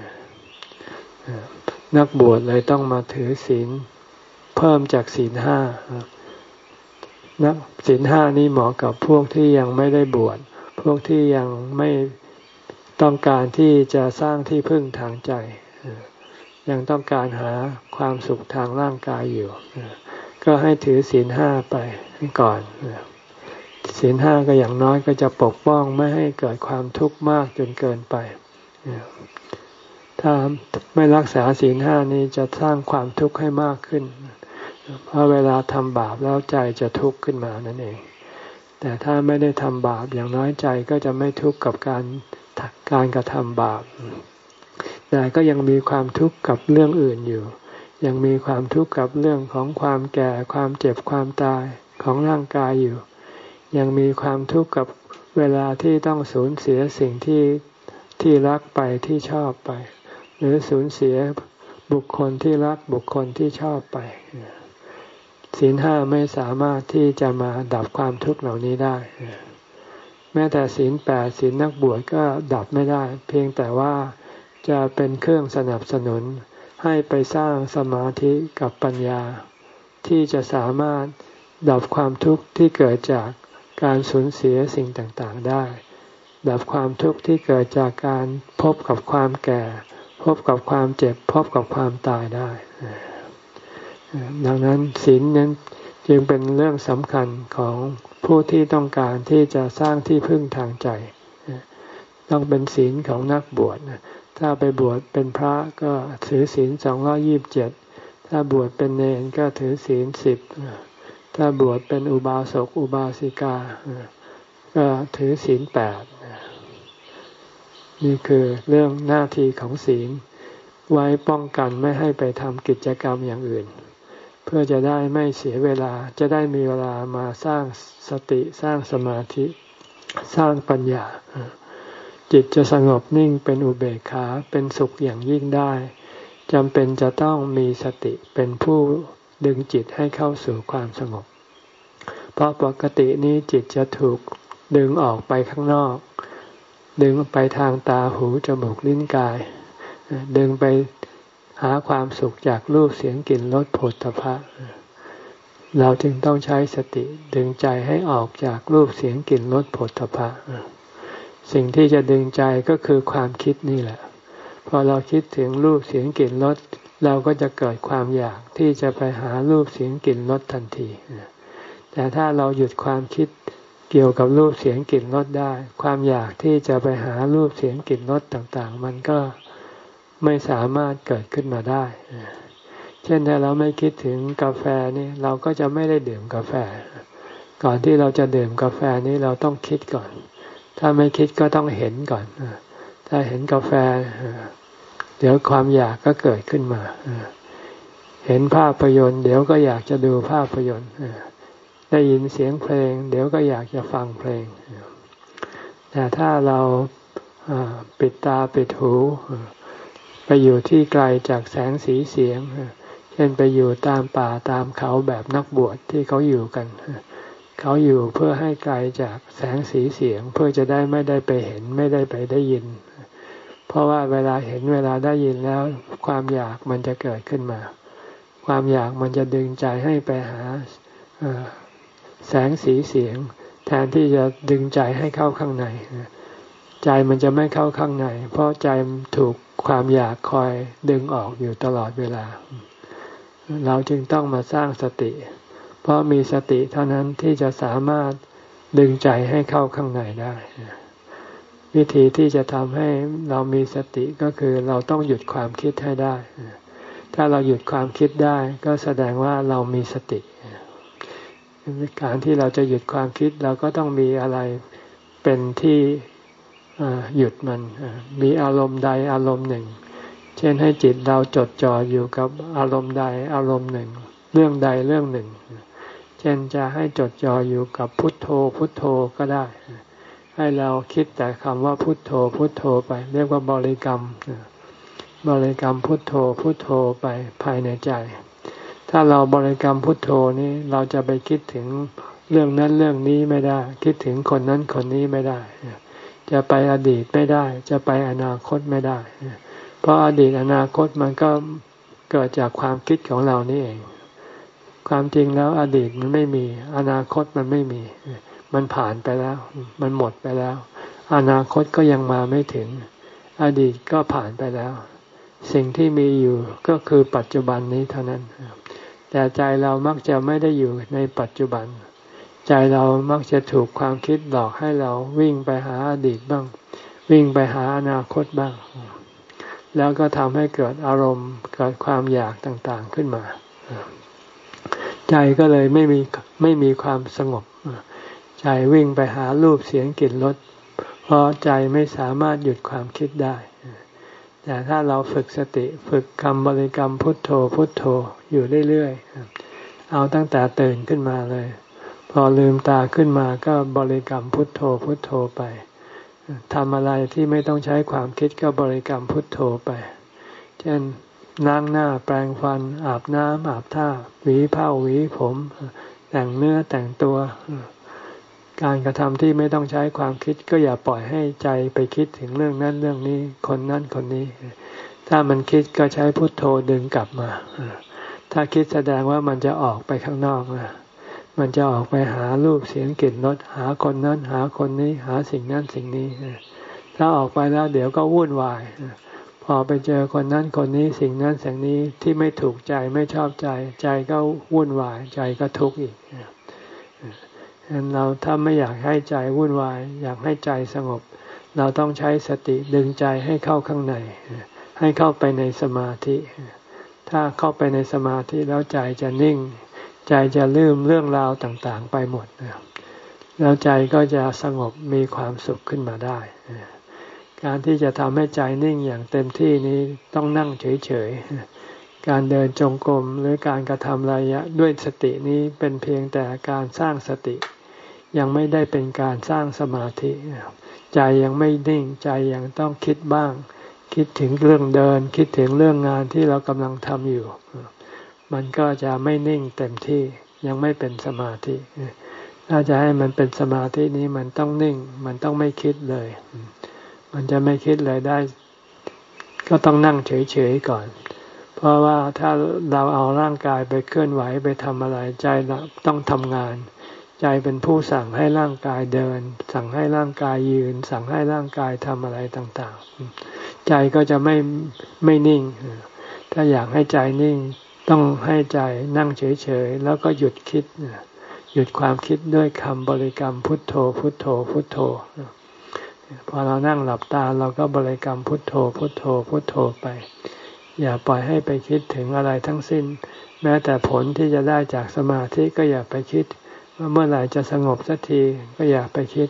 นักบวชเลยต้องมาถือศีลเพิ่มจากศีลห้านักศีลห้านี้เหมาะกับพวกที่ยังไม่ได้บวชพวกที่ยังไม่ต้องการที่จะสร้างที่พึ่งทางใจยังต้องการหาความสุขทางร่างกายอยู่ก็ให้ถือศีลห้าไปก่อนศีลห้าก็อย่างน้อยก็จะปกป้องไม่ให้เกิดความทุกข์มากจนเกินไปถ้าไม่รักษาศีลห้านี้จะสร้างความทุกข์ให้มากขึ้นเพราะเวลาทำบาปแล้วใจจะทุกข์ขึ้นมานั่นเองแต่ถ้าไม่ได้ทำบาปอย่างน้อยใจก็จะไม่ทุกข์กับการการกระทำบาปแต่ก็ยังมีความทุกข์กับเรื่องอื่นอยู่ยังมีความทุกข์กับเรื่องของความแก่ความเจ็บความตายของร่างกายอยู่ยังมีความทุกข์กับเวลาที่ต้องสูญเสียสิ่งที่ที่รักไปที่ชอบไปหรือสูญเสียบุคคลที่รักบุคคลที่ชอบไปศีลห้าไม่สามารถที่จะมาดับความทุกข์เหล่านี้ได้แม้แต่ศีลแปดศีลนักบวชก็ดับไม่ได้เพียงแต่ว่าจะเป็นเครื่องสนับสนุนให้ไปสร้างสมาธิกับปัญญาที่จะสามารถดับความทุกข์ที่เกิดจากการสูญเสียสิ่งต่างๆได้ดับความทุกข์ที่เกิดจากการพบกับความแก่พบกับความเจ็บพบกับความตายได้ดังนั้นศีลนั้นจึงเป็นเรื่องสำคัญของผู้ที่ต้องการที่จะสร้างที่พึ่งทางใจต้องเป็นศีลของนักบวชถ้าไปบวชเป็นพระก็ถือศีลสองร้อยยี่สิบเจ็ดถ้าบวชเป็นเณรก็ถือศีลสิบถ้าบวชเป็นอุบาสกอุบาสิกาก็ถือศีลแปดนี่คือเรื่องหน้าที่ของศีลไว้ป้องกันไม่ให้ไปทำกิจกรรมอย่างอื่นเพื่อจะได้ไม่เสียเวลาจะได้มีเวลามาสร้างสติสร้างสมาธิสร้างปัญญาจิตจะสงบนิ่งเป็นอุเบกขาเป็นสุขอย่างยิ่งได้จำเป็นจะต้องมีสติเป็นผู้ดึงจิตให้เข้าสู่ความสงบเพราะปกตินี้จิตจะถูกดึงออกไปข้างนอกดึงไปทางตาหูจมูกลิ้นกายดึงไปหาความสุขจากรูปเสียงกลิ่นรสโผฏฐัพพะเราจึงต้องใช้สติดึงใจให้ออกจากรูปเสียงกลิ่นรสโผฏฐัพพะสิ่งที่จะดึงใจก็คือความคิดนี่แหละพอเราคิดถึงรูปเสียงกลิ่นรสเราก็จะเกิดความอยากที่จะไปหารูปเสียงกลิ่นรสทันทีแต่ถ้าเราหยุดความคิดเกี่ยวกับรูปเสียงกลิ่นรสได้ความอยากที่จะไปหารูปเสียงกลิ่นรสต่างๆมันก็ไม่สามารถเกิดขึ้นมาได้เช่นถ้าเราไม่คิดถึงกาแฟนี่เราก็จะไม่ได้ดื่มกาแฟก่อนที่เราจะดื่มกาแฟนี้เราต้องคิดก่อนถ้าไม่คิดก็ต้องเห็นก่อนถ้าเห็นกาแฟเดี๋ยวความอยากก็เกิดขึ้นมาเห็นภาพยนตร์เดี๋ยวก็อยากจะดูภาพยนตร์ได้ยินเสียงเพลงเดี๋ยวก็อยากจะฟังเพลงแต่ถ้าเราปิดตาปิดหูไปอยู่ที่ไกลจากแสงสีเสียงเช่นไปอยู่ตามป่าตามเขาแบบนักบวชที่เขาอยู่กันเขาอยู่เพื่อให้ไกลจากแสงสีเสียงเพื่อจะได้ไม่ได้ไปเห็นไม่ได้ไปได้ยินเพราะว่าเวลาเห็นเวลาได้ยินแล้วความอยากมันจะเกิดขึ้นมาความอยากมันจะดึงใจให้ไปหาแสงสีเสียงแทนที่จะดึงใจให้เข้าข้างในใจมันจะไม่เข้าข้างในเพราะใจถูกความอยากคอยดึงออกอยู่ตลอดเวลาเราจึงต้องมาสร้างสติเพราะมีสติเท่านั้นที่จะสามารถดึงใจให้เข้าข้างในได้วิธีที่จะทำให้เรามีสติก็คือเราต้องหยุดความคิดให้ได้ถ้าเราหยุดความคิดได้ก็แสดงว่าเรามีสติการที่เราจะหยุดความคิดเราก็ต้องมีอะไรเป็นที่หยุดมันมีอารมณ์ใดอารมณ์หนึ่งเช่นให้จิตเราจดจ่ออยู่กับอารมณ์ใดอารมณ์หนึ่งเรื่องใดเรื่องหนึ่งเช่นจะให้จดจ่ออยู่กับพุทโธพุทโธก็ได้ให้เราคิดแต่คำว่าพุทโธพุทโธไปเรียกว่าบริกรรมบริกรรมพุทโธพุทโธไปภายในใจถ้าเราบริกรรมพุทโธนี้เราจะไปคิดถึงเรื่องนั้นเรื่องนี้ไม่ได้คิดถึงคนนั้นคนนี้ไม่ได้จะไปอดีตไม่ได้จะไปอนาคตไม่ได้เพราะอดีตอนาคตมันก็เกิดจากความคิดของเรานี่เองความจริงแล้วอดีตมันไม่มีอนาคตมันไม่มีมันผ่านไปแล้วมันหมดไปแล้วอนาคตก็ยังมาไม่ถึงอดีตก็ผ่านไปแล้วสิ่งที่มีอยู่ก็คือปัจจุบันนี้เท่านั้นแต่ใจเรามักจะไม่ได้อยู่ในปัจจุบันใจเรามักจะถูกความคิดหลอกให้เราวิ่งไปหาอดีตบ้างวิ่งไปหาอนาคตบ้างแล้วก็ทำให้เกิดอารมณ์เกิดความอยากต่างๆขึ้นมาใจก็เลยไม่มีไม่มีความสงบใจวิ่งไปหารูปเสียงกลิ่นรสเพราะใจไม่สามารถหยุดความคิดได้แต่ถ้าเราฝึกสติฝึกคำบริกรรมพุทโธพุทโธอยู่เรื่อยๆเอาตั้งแต่ตื่นขึ้นมาเลยพอลืมตาขึ้นมาก็บริกรรมพุทโธพุทโธไปทำอะไรที่ไม่ต้องใช้ความคิดก็บริกรรมพุทโธไปเช่นล้างหน้าแปรงฟันอาบน้ำอาบท่าหวีผ้าหวีผมแต่งเนื้อแต่งตัวการกระทำที่ไม่ต้องใช้ความคิดก็อย่าปล่อยให้ใจไปคิดถึงเรื่องนั้นเรื่องนี้คนนั้นคนนี้ถ้ามันคิดก็ใช้พุทโธดึงกลับมาถ้าคิดแสดงว่ามันจะออกไปข้างนอกนะมันจะออกไปหารูปเสียงกลิ่นรสหาคนนั้นหาคนนี้หาสิ่งนั้นสิ่งนี้ถ้าออกไปแล้วเดี๋ยวก็วุ่นวายพอไปเจอคนนั้นคนนี้สิ่งนั้นสิ่งนี้ที่ไม่ถูกใจไม่ชอบใจใจก็วุ่นวายใจก็ทุกข์อีกเราถ้าไม่อยากให้ใจวุ่นวายอยากให้ใจสงบเราต้องใช้สติดึงใจให้เข้าข้างในให้เข้าไปในสมาธิถ้าเข้าไปในสมาธิแล้วใจจะนิ่งใจจะลืมเรื่องราวต่างๆไปหมดแล้วใจก็จะสงบมีความสุขขึ้นมาได้การที่จะทำให้ใจนิ่งอย่างเต็มที่นี้ต้องนั่งเฉยๆการเดินจงกรมหรือการกระทำระยะด้วยสตินี้เป็นเพียงแต่การสร้างสติยังไม่ได้เป็นการสร้างสมาธิใจยังไม่นิ่งใจยังต้องคิดบ้างคิดถึงเรื่องเดินคิดถึงเรื่องงานที่เรากำลังทำอยู่มันก็จะไม่นิ่งเต็มที่ยังไม่เป็นสมาธิถ้าจะให้มันเป็นสมาธินี้มันต้องนิ่งมันต้องไม่คิดเลยมันจะไม่คิดเลยได้ก็ต้องนั่งเฉยๆก่อนเพราะว่าถ้าเราเอาร่างกายไปเคลื่อนไหวไปทำอะไรใจต้องทำงานใจเป็นผู้สั่งให้ร่างกายเดินสั่งให้ร่างกายยืนสั่งให้ร่างกายทำอะไรต่างๆใจก็จะไม่ไม่นิ่งถ้าอยากให้ใจนิ่งต้องให้ใจนั่งเฉยๆแล้วก็หยุดคิดหยุดความคิดด้วยคำบริกรรมพุทโธพุทโธพุทโธพอเรานั่งหลับตาเราก็บริกรรมพุทโธพุทโธพุทโธไปอย่าปล่อยให้ไปคิดถึงอะไรทั้งสิ้นแม้แต่ผลที่จะได้จากสมาธิก็อย่าไปคิดว่าเมื่อไหร่จะสงบสักทีก็อย่าไปคิด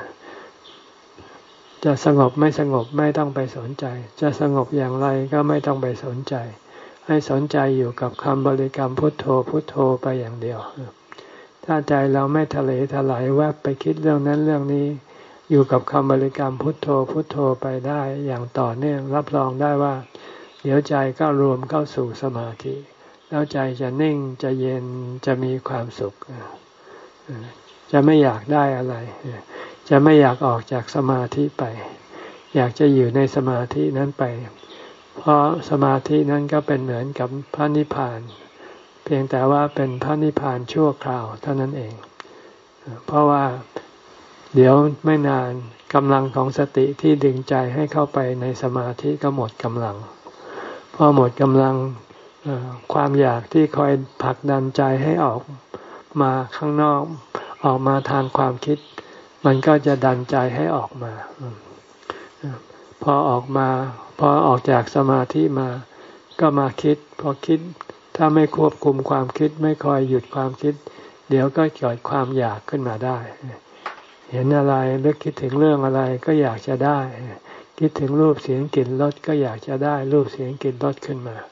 จะสงบไม่สงบไม่ต้องไปสนใจจะสงบอย่างไรก็ไม่ต้องไปสนใจให้สนใจอยู่กับคำบริกรรมพุทโธพุทโธไปอย่างเดียวถ้าใจเราไม่ทะเลถลายแวบไปคิดเรื่องนั้นเรื่องนี้อยู่กับคำบริกรรมพุทโธพุทโธไปได้อย่างต่อเนื่องรับรองได้ว่าเดี๋ยวใจก็รวมเข้าสู่สมาธิแล้วใจจะนิ่งจะเย็นจะมีความสุขจะไม่อยากได้อะไรจะไม่อยากออกจากสมาธิไปอยากจะอยู่ในสมาธินั้นไปเพราะสมาธินั้นก็เป็นเหมือนกับพระนิพพานเพียงแต่ว่าเป็นพระนิพพานชั่วคราวเท่านั้นเองเพราะว่าเดี๋ยวไม่นานกำลังของสติที่ดึงใจให้เข้าไปในสมาธิก็หมดกำลังพอหมดกำลังความอยากที่คอยผลักดันใจให้ออกมาข้างนอกออกมาทางความคิดมันก็จะดันใจให้ออกมาพอออกมาพอออกจากสมาธิมาก็มาคิดพอคิดถ้าไม่ควบคุมความคิดไม่คอยหยุดความคิดเดี๋ยวก็เกิดความอยากขึ้นมาได้เห็นอะไรหรือคิดถึงเรื่องอะไรก็อยากจะได้คิดถึงรูปเสียงกลิ่นรสก็อยากจะได้รูปเสียงกลิ่นรสขึ้นมา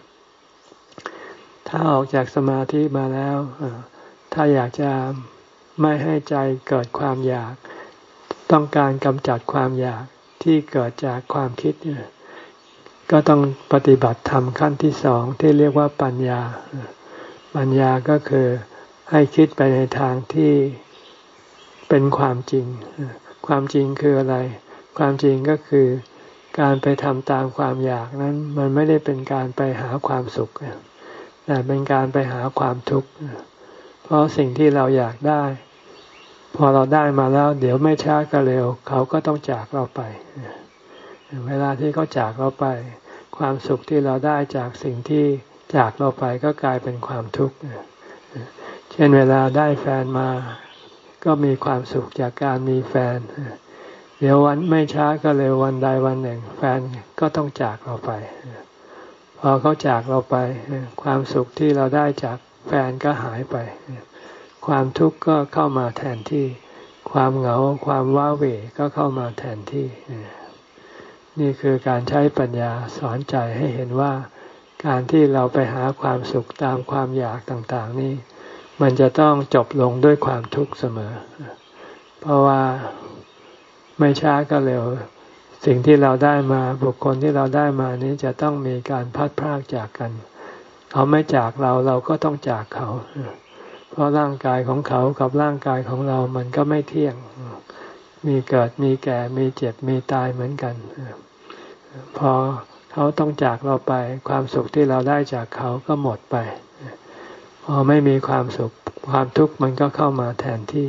ถ้าออกจากสมาธิมาแล้วถ้าอยากจะไม่ให้ใจเกิดความอยากต้องการกำจัดความอยากที่เกิดจากความคิดก็ต้องปฏิบัติธรรมขั้นที่สองที่เรียกว่าปัญญาปัญญาก็คือให้คิดไปในทางที่เป็นความจริงความจริงคืออะไรความจริงก็คือการไปทำตามความอยากนั้นมันไม่ได้เป็นการไปหาความสุขแต่เป็นการไปหาความทุกข์เพราะสิ่งที่เราอยากได้พอเราได้มาแล้วเดี๋ยวไม่ช้าก็เร็วเขาก็ต้องจากเราไปเวลาที่เขาจากเราไปความสุขที่เราได้จากสิ่งที่จากเราไปก็กลายเป็นความทุกข์เช่นเวลาได้แฟนมาก็มีความสุขจากการมีแฟนเดี๋ยววันไม่ช้าก็เร็ววันใดวันหนึ่งแฟนก็ต้องจากเราไปพอเขาจากเราไปความสุขที่เราได้จากแฟนก็หายไปความทุกข์ก็เข้ามาแทนที่ความเหงาความว้าเหวก็เข้ามาแทนที่นี่คือการใช้ปัญญาสอนใจให้เห็นว่าการที่เราไปหาความสุขตามความอยากต่างๆนี่มันจะต้องจบลงด้วยความทุกข์เสมอเพราะว่าไม่ช้าก็เร็วสิ่งที่เราได้มาบุคคลที่เราได้มานี้จะต้องมีการพัดพรากจากกันเขาไม่จากเราเราก็ต้องจากเขาเพราะร่างกายของเขากับร่างกายของเรามันก็ไม่เที่ยงมีเกิดมีแก่มีเจ็บมีตายเหมือนกันพอเขาต้องจากเราไปความสุขที่เราได้จากเขาก็หมดไปพอไม่มีความสุขความทุกข์มันก็เข้ามาแทนที่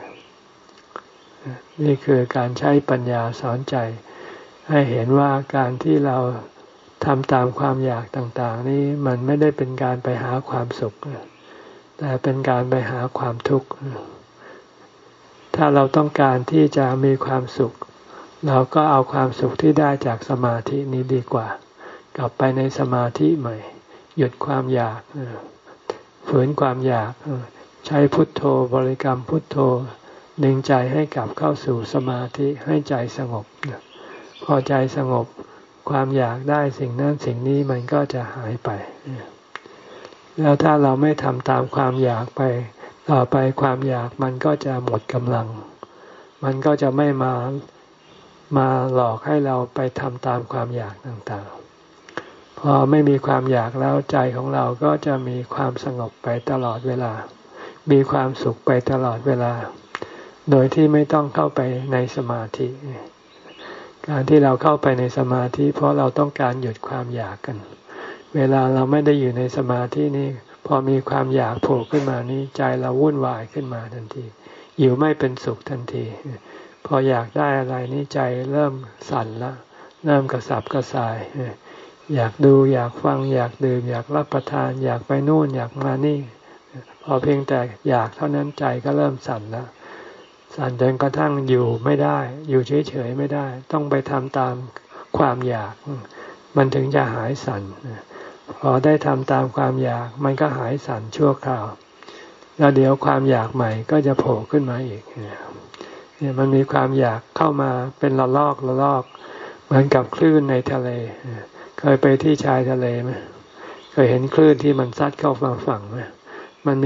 นี่คือการใช้ปัญญาสอนใจให้เห็นว่าการที่เราทำตามความอยากต่างๆนี้มันไม่ได้เป็นการไปหาความสุขแต่เป็นการไปหาความทุกข์ถ้าเราต้องการที่จะมีความสุขเราก็เอาความสุขที่ได้จากสมาธินี้ดีกว่ากลับไปในสมาธิใหม่หยุดความอยากฝืนความอยากใช้พุทโธบริกรรมพุทโธดึงใจให้กลับเข้าสู่สมาธิให้ใจสงบพอใจสงบความอยากได้สิ่งนั้นสิ่งนี้มันก็จะหายไปแล้วถ้าเราไม่ทำตามความอยากไปต่อไปความอยากมันก็จะหมดกำลังมันก็จะไม่มามาหลอกให้เราไปทำตามความอยากต่างๆพอไม่มีความอยากแล้วใจของเราก็จะมีความสงบไปตลอดเวลามีความสุขไปตลอดเวลาโดยที่ไม่ต้องเข้าไปในสมาธิการที่เราเข้าไปในสมาธิเพราะเราต้องการหยุดความอยากกันเวลาเราไม่ได้อยู่ในสมาธินี่พอมีความอยากโผล่ขึ้นมานี้ใจเราวุ่นวายขึ้นมาทันทีอยู่ไม่เป็นสุขทันทีพออยากได้อะไรนี่ใจเริ่มสั่นละเริ่มกระสับกระส่ายอยากดูอยากฟังอยากดื่มอยากรับประทานอยากไปนู่นอยากมานี่พอเพียงแต่อยากเท่านั้นใจก็เริ่มสั่นแล้วสั่นจนกระทั่งอยู่ไม่ได้อยู่เฉยๆไม่ได้ต้องไปทำตามความอยากมันถึงจะหายสั่นพอได้ทำตามความอยากมันก็หายสั่นชั่วคราวแล้วเดี๋ยวความอยากใหม่ก็จะโผล่ขึ้นมาอีกเนี่ยมันมีความอยากเข้ามาเป็นระลอกระลอกเหมือนกับคลื่นในทะเลเคยไปที่ชายทะเลไหมเคยเห็นคลื่นที่มันซัดเข้ามาฝั่งไหมมันมี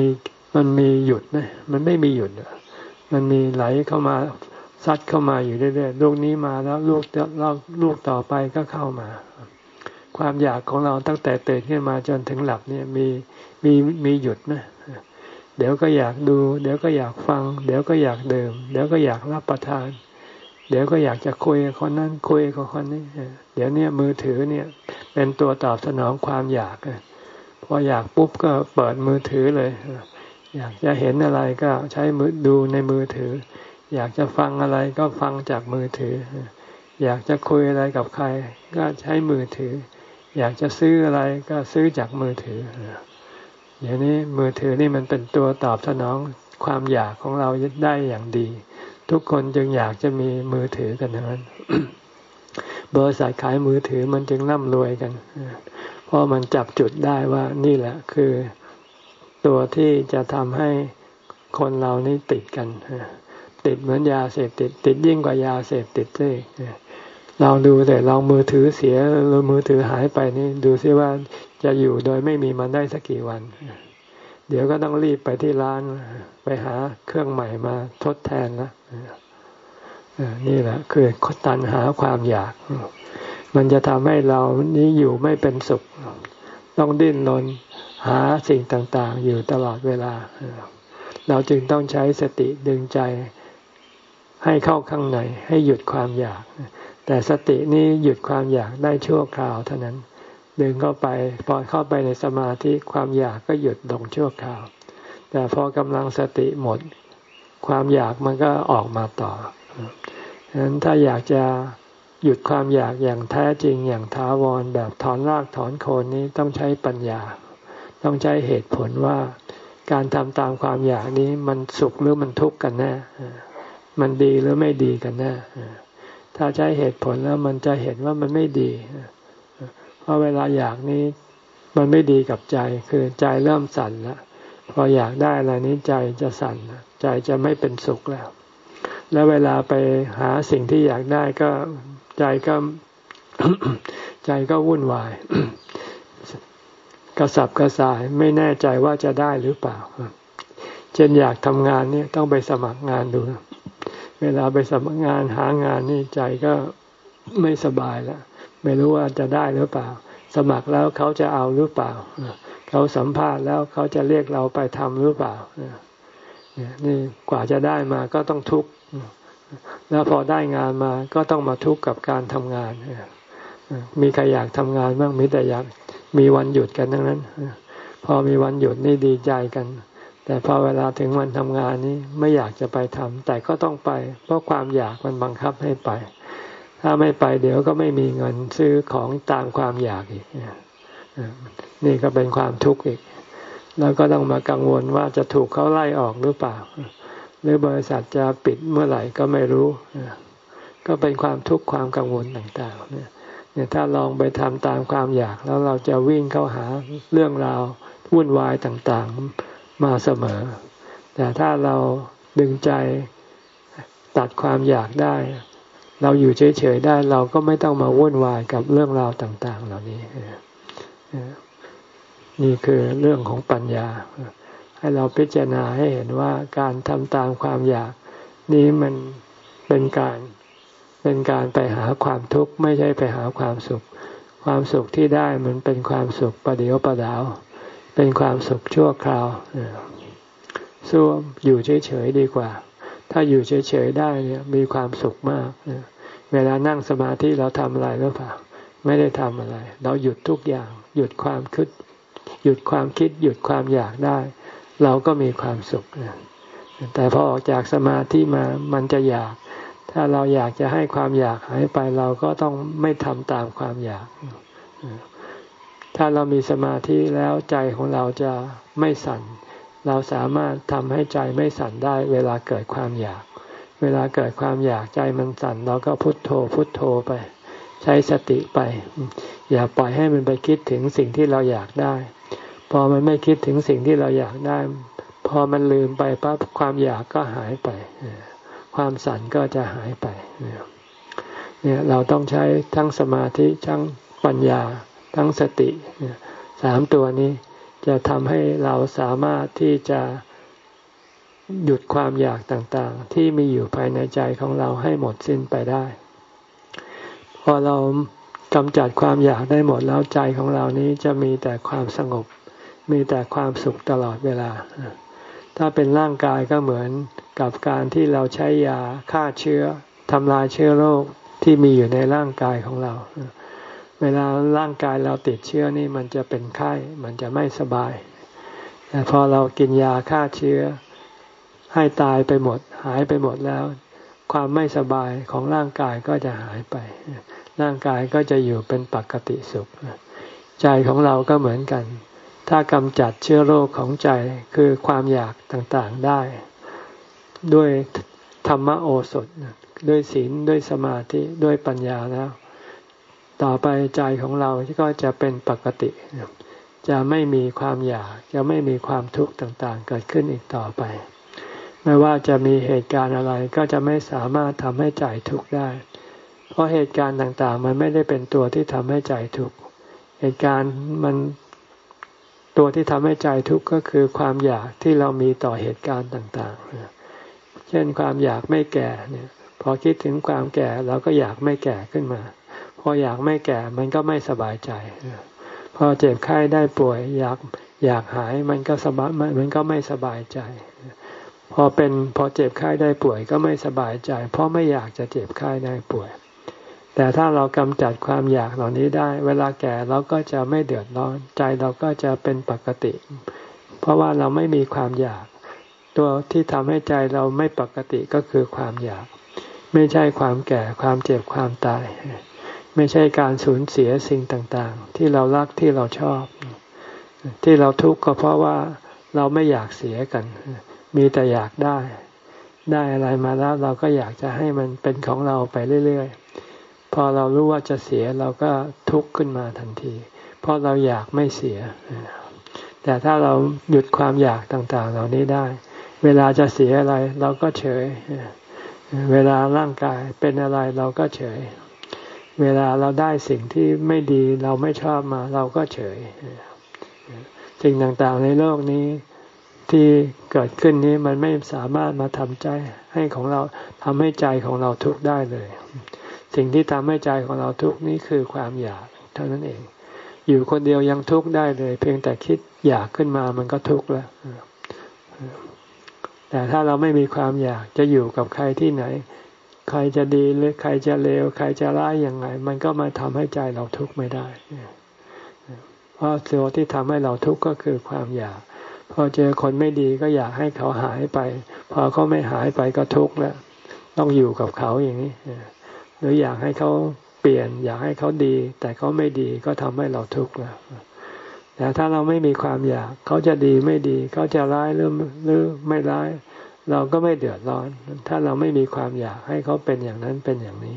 มันมีหยุดไหมมันไม่มีหยุดมันมีไหลเข้ามาซัดเข้ามาอยู่เรื่อยๆลูกนี้มาแล้วลูกแล้วลูกต่อไปก็เข้ามาความอยากของเราตั้งแต่ตื่นขึ้นมาจนถึงหลับเนี่ยมีมีมีหยุดไหมเดี๋ยวก็อยากดูเดี๋ยวก็อยากฟังเดี๋ยวก็อยากดื่มเดี๋ยวก็อยากรับประทานเดี๋ยวก็อยากจะคุยกับคนนั้นคุยกับคนนี้เดี๋ยวนี้มือถือเนี่ยเป็นตัวตอบสนองความอยากพออยากปุ๊บก็เปิดมือถือเลยอยากจะเห็นอะไรก็ใช้มือดูในมือถืออยากจะฟังอะไรก็ฟังจากมือถืออยากจะคุยอะไรกับใครก็ใช้มือถืออยากจะซื้ออะไรก็ซื้อจากมือถือเดี๋ยวนี้มือถือนี่มันเป็นตัวตอบสนองความอยากของเราได้อย่างดีทุกคนจึงอยากจะมีมือถือกันทั้งนั้น บริษัทขายมือถือมันจึงร่ำรวยกันเพราะมันจับจุดได้ว่านี่แหละคือตัวที่จะทำให้คนเรานี่ติดกันติดเหมือนยาเสพติดติดยิ่งกว่ายาเสพติดเลยเราดูแต่เรามือถือเสียหรือมือถือหายไปนี่ดูซิว่าจะอยู่โดยไม่มีมันได้สักกี่วันเดี๋ยวก็ต้องรีบไปที่ร้านไปหาเครื่องใหม่มาทดแทนนะนี่แหละคือตัณหาความอยากมันจะทำให้เรานี้อยู่ไม่เป็นสุขต้องดิ้นรนหาสิ่งต่างๆอยู่ตลอดเวลาเราจึงต้องใช้สติดึงใจให้เข้าข้างในให้หยุดความอยากแต่สตินี้หยุดความอยากได้ชั่วคราวเท่านั้นดึงเข้าไปพอเข้าไปในสมาธิความอยากก็หยุดลงชั่วคราวแต่พอกำลังสติหมดความอยากมันก็ออกมาต่อฉะนั้นถ้าอยากจะหยุดความอยากอย่างแท้จริงอย่างถาวรแบบถอนรากถอนโคนนี้ต้องใช้ปัญญาต้องใช้เหตุผลว่าการทำตามความอยากนี้มันสุขหรือมันทุกข์กันแน่มันดีหรือไม่ดีกันแน่ถ้าใช้เหตุผลแล้วมันจะเห็นว่ามันไม่ดีเพราะเวลาอยากนี้มันไม่ดีกับใจคือใจเริ่มสั่นแล้วพออยากได้อะไรนี้ใจจะสั่นใจจะไม่เป็นสุขแล้วแล้วเวลาไปหาสิ่งที่อยากได้ก็ใจก็ ใจก็วุ่นวาย กระสับกระส่ายไม่แน่ใจว่าจะได้หรือเปล่าเช่นอยากทำงานนี่ต้องไปสมัครงานดูเวลาไปสมัครงานหางานนี่ใจก็ไม่สบายแล้วไม่รู้ว่าจะได้หรือเปล่าสมัครแล้วเขาจะเอาหรือเปล่าเขาสัมภาษณ์แล้วเขาจะเรียกเราไปทำหรือเปล่านี่กว่าจะได้มาก็ต้องทุกข์แล้วพอได้งานมาก็ต้องมาทุกข์กับการทำงานมีใครอยากทำงานบ้างมีแต่อยากมีวันหยุดกันทั้งนั้นพอมีวันหยุดนี่ดีใจกันแต่พอเวลาถึงวันทำงานนี้ไม่อยากจะไปทำแต่ก็ต้องไปเพราะความอยากมันบังคับให้ไปถ้าไม่ไปเดี๋ยวก็ไม่มีเงินซื้อของตามความอยากอีกนี่ก็เป็นความทุกข์อีกแล้วก็ต้องมากังวลว่าจะถูกเขาไล่ออกหรือเปล่าหรือบริษัทจะปิดเมื่อไหร่ก็ไม่รู้ก็เป็นความทุกข์ความกังวลต่างๆเนี่ยถ้าลองไปทำตามความอยากแล้วเราจะวิ่งเข้าหาเรื่องราววุ่นวายต่างๆมาเสมอแต่ถ้าเราดึงใจตัดความอยากได้เราอยู่เฉยๆได้เราก็ไม่ต้องมาวุ่นวายกับเรื่องราวต่างๆเหล่านี้นี่คือเรื่องของปัญญาให้เราพิจารณาให้เห็นว่าการทำตามความอยากนี้มันเป็นการเป็นการไปหาความทุกข์ไม่ใช่ไปหาความสุขความสุขที่ได้มันเป็นความสุขประเดียวประดาวเป็นความสุขชั่วคราวสู้อยู่เฉยๆดีกว่าถ้าอยู่เฉยๆได้เนี่ยมีความสุขมากเวลานั่งสมาธิเราทำอะไรหรือเปล่าไม่ได้ทำอะไรเราหยุดทุกอย่างหยุดความคิดหยุดความคิดหยุดความอยากได้เราก็มีความสุขแต่พอออกจากสมาธิมามันจะอยากถ้าเราอยากจะให้ความอยากหายไปเราก็ต้องไม่ทำตามความอยากถ้าเรามีสมาธิแล้วใจของเราจะไม่สั่นเราสามารถทำให้ใจไม่สั่นได้เวลาเกิดความอยากเวลาเกิดความอยากใจมันสั่นเราก็พุทโธพุทโธไปใช้สติไปอย่าปล่อยให้มันไปคิดถึงสิ่งที่เราอยากได้พอมันไม่คิดถึงสิ่งที่เราอยากได้พอมันลืมไปปั๊บความอยากก็หายไปความสั่นก็จะหายไปเนี่ยเราต้องใช้ทั้งสมาธิทั้งปัญญาทั้งสติสามตัวนี้จะทำให้เราสามารถที่จะหยุดความอยากต่างๆที่มีอยู่ภายในใจของเราให้หมดสิ้นไปได้พอเรากำจัดความอยากได้หมดแล้วใจของเรานี้จะมีแต่ความสงบมีแต่ความสุขตลอดเวลาถ้าเป็นร่างกายก็เหมือนกับการที่เราใช้ยาฆ่าเชื้อทำลายเชื้อโรคที่มีอยู่ในร่างกายของเราเวลาร่างกายเราติดเชื้อนี่มันจะเป็นไข้มันจะไม่สบายแต่พอเรากินยาฆ่าเชื้อให้ตายไปหมดหายไปหมดแล้วความไม่สบายของร่างกายก็จะหายไปร่างกายก็จะอยู่เป็นปกติสุขใจของเราก็เหมือนกันถ้ากำจัดเชื้อโรคของใจคือความอยากต่างๆได้ด้วยธรรมโอสถด้วยศีลด้วยสมาธิด้วยปัญญาแล้วต่อไปใจของเราก็จะเป็นปกติจะไม่มีความอยากจะไม่มีความทุกข์ต่างๆเกิดขึ้นอีกต่อไปไม่ว่าจะมีเหตุการณ์อะไรก็จะไม่สามารถทำให้ใจทุกข์ได้เพราะเหตุการณ์ต่างๆมันไม่ได้เป็นตัวที่ทำให้ใจทุกข์เหตุการณ์มันตัวที่ทำให้ใจทุกข์ก็คือความอยากที่เรามีต่อเหตุการณ์ต่างๆเช่นความอยากไม่แก่เนี่ยพอคิดถึงความแก่เราก็อยากไม่แก่ขึ้นมาพออยากไม่แก่มันก็ไม่สบายใจพอเจ็บไข้ได้ป่วยอยากอยากหายมันก็สบายมันก็ไม่สบายใจพอเป็นพอเจ็บไข้ได้ป่วยก็ไม่สบายใจเพราะไม่อยากจะเจ็บไข้ได้ป่วยแต่ถ้าเรากำจัดความอยากเหล่านี้ได้เวลาแก่เราก็จะไม่เดือดร้อนใจเราก็จะเป็นปกติเพราะว่าเราไม่มีความอยากตัวที่ทำให้ใจเราไม่ปกติก็คือความอยากไม่ใช่ความแก่ความเจ็บความตายไม่ใช่การสูญเสียสิ่งต่างๆที่เรารักที่เราชอบที่เราทุกข์ก็เพราะว่าเราไม่อยากเสียกันมีแต่อยากได้ได้อะไรมาแล้วเราก็อยากจะให้มันเป็นของเราไปเรื่อยๆพอเรารู้ว่าจะเสียเราก็ทุกข์ขึ้นมาทันทีเพราะเราอยากไม่เสียแต่ถ้าเราหยุดความอยากต่างๆเหล่านี้ได้เวลาจะเสียอะไรเราก็เฉยเวลาร่างกายเป็นอะไรเราก็เฉยเวลาเราได้สิ่งที่ไม่ดีเราไม่ชอบมาเราก็เฉยสิ่งต่างๆในโลกนี้ที่เกิดขึ้นนี้มันไม่สามารถมาทำใจให้ของเราทำให้ใจของเราทุกข์ได้เลยสิ่งที่ทำให้ใจของเราทุกข์นี้คือความอยากเท่านั้นเองอยู่คนเดียวยังทุกข์ได้เลยเพียงแต่คิดอยากขึ้นมามันก็ทุกข์แล้วแต่ถ้าเราไม่มีความอยากจะอยู่กับใครที่ไหนใครจะดีหรือใครจะเลวใครจะร้ายยังไงมันก็มาทำให้ใจเราทุกข์ไม่ได้เพราะตัวที่ทำให้เราทุกข์ก็คือความอยากพอเจอคนไม่ดีก็อยากให้เขาหายไปพอเขาไม่หายไปก็ทุกข์แล้วต้องอยู่กับเขาอย่างนี้หรืออยากให้เขาเปลี่ยนอยากให้เขาดีแต่เขาไม่ดีก็ทำให้เราทุกข์แล้วแต่ถ้าเราไม่มีความอยากเขาจะดีไม่ดีเขาจะร้ายหรือหรือไม่ร้ายเราก็ไม่เดือดร้อนถ้าเราไม่มีความอยากให้เขาเป็นอย่างนั้นเป็นอย่างนี้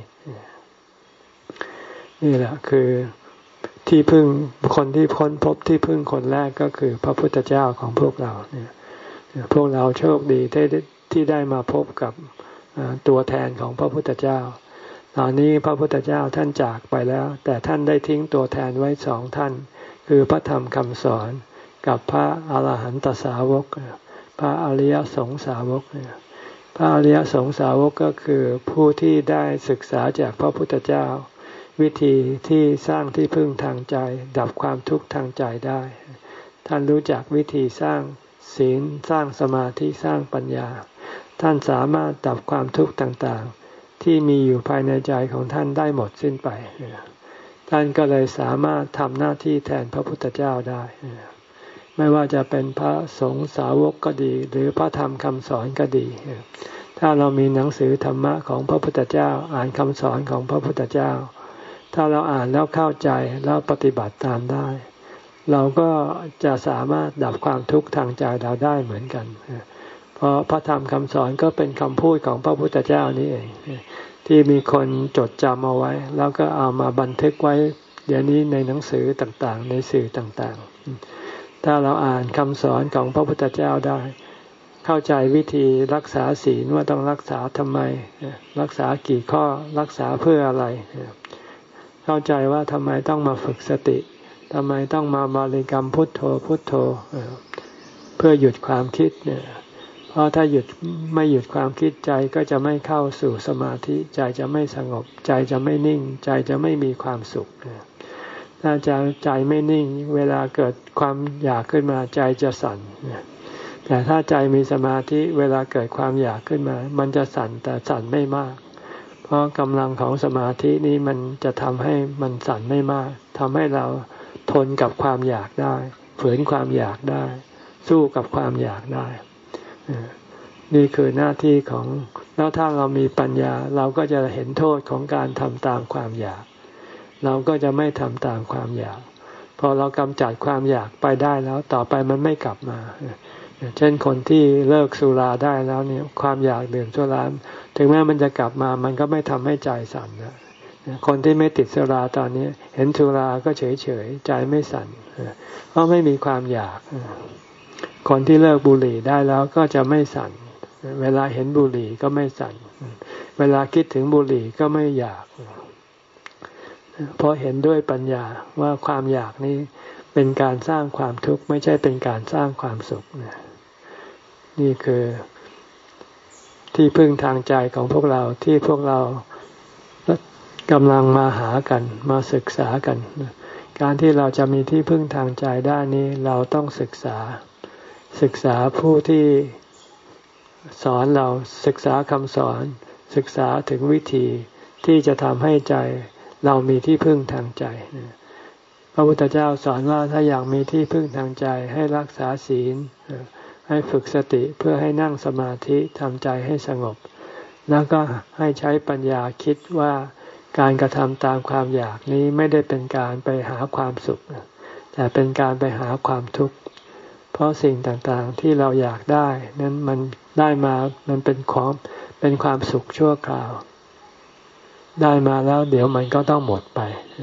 นี่แหละคือที่พึ่งคนที่ค้นพบที่พึ่งคนแรกก็คือพระพุทธเจ้าของพวกเราเนี่ยพวกเราโชคดีที่ที่ได้มาพบกับตัวแทนของพระพุทธเจ้าตอนนี้พระพุทธเจ้าท่านจากไปแล้วแต่ท่านได้ทิ้งตัวแทนไว้สองท่านคือพระธรรมคำสอนกับพระอรหันตสาวกพระอริยสงสาวกพระอริยสงสาวกก็คือผู้ที่ได้ศึกษาจากพระพุทธเจ้าวิธีที่สร้างที่พึ่งทางใจดับความทุกข์ทางใจได้ท่านรู้จักวิธีสร้างศีลสร้างสมาธิสร้างปัญญาท่านสามารถดับความทุกข์ต่างๆที่มีอยู่ภายในใจของท่านได้หมดสิ้นไปท่านก็เลยสามารถทำหน้าที่แทนพระพุทธเจ้าได้ไม่ว่าจะเป็นพระสงฆ์สาวกก็ดีหรือพระธรรมคำสอนก็ดีถ้าเรามีหนังสือธรรมะของพระพุทธเจ้าอ่านคำสอนของพระพุทธเจ้าถ้าเราอ่านแล้วเข้าใจแล้วปฏิบัติตามได้เราก็จะสามารถดับความทุกข์ทางใจเราได้เหมือนกันเพราะพระธรรมคำสอนก็เป็นคำพูดของพระพุทธเจ้านี่เองที่มีคนจดจำเอาไว้แล้วก็เอามาบันทึกไว้เดี๋ยวนี้ในหนังสือต่างๆในสื่อต่างๆถ้าเราอ่านคำสอนของพระพุทธเจ้าได้เข้าใจวิธีรักษาศีลว่าต้องรักษาทำไมรักษากี่ข้อรักษาเพื่ออะไรเข้าใจว่าทำไมต้องมาฝึกสติทำไมต้องมาบริกรรมพุทโธพุทโธเพื่อหยุดความคิดเนี่ยพเพราะถ้าหยุดไม่หยุดความคิดใจก็จะไม่เข้าสู่สมาธิใจจะไม่สงบใจจะไม่นิ่งใจจะไม่มีความสุขถ้าใจไม่นิ่งเวลาเกิดความอยากขึ้นมาใจจะสั่นแต่ถ้าใจมีสมาธิเวลาเกิดความอยากขึ้นมามันจะสั่นแต่สั่นไม่มากเพราะกำลังของสมาธินี้มันจะทำให้มันสั่นไม่มากทำให้เราทนกับความอยากได้ฝืนความอยากได้สู้กับความอยากได้นี่คือหน้าที่ของแล้วถ้าเรามีปัญญาเราก็จะเห็นโทษของการทำตามความอยากเราก็จะไม่ทำตามความอยากพอเรากำจัดความอยากไปได้แล้วต่อไปมันไม่กลับมาเช่นคนที่เลิกสุราได้แล้วเนี่ยความอยากดื่มสุราถึงแม้มันจะกลับมามันก็ไม่ทำให้ใจสั่นนะคนที่ไม่ติดสุราตอนนี้เห็นสุราก็เฉยเฉยใจไม่สั่นเพราะไม่มีความอยากคนที่เลิกบุหรี่ได้แล้วก็จะไม่สั่นเวลาเห็นบุหรี่ก็ไม่สั่นเวลาคิดถึงบุหรี่ก็ไม่อยากเพราะเห็นด้วยปัญญาว่าความอยากนี้เป็นการสร้างความทุกข์ไม่ใช่เป็นการสร้างความสุขนี่คือที่พึ่งทางใจของพวกเราที่พวกเรากำลังมาหากันมาศึกษากันการที่เราจะมีที่พึ่งทางใจได้นี้เราต้องศึกษาศึกษาผู้ที่สอนเราศึกษาคำสอนศึกษาถึงวิธีที่จะทำให้ใจเรามีที่พึ่งทางใจพระพุทธเจ้าสอนว่าถ้าอยากมีที่พึ่งทางใจให้รักษาศีลให้ฝึกสติเพื่อให้นั่งสมาธิทำใจให้สงบแล้วก็ให้ใช้ปัญญาคิดว่าการกระทำตามความอยากนี้ไม่ได้เป็นการไปหาความสุขแต่เป็นการไปหาความทุกข์เพราะสิ่งต่างๆที่เราอยากได้นั้นมันได้มามันเป็นของเป็นความสุขชั่วคราวได้มาแล้วเดี๋ยวมันก็ต้องหมดไป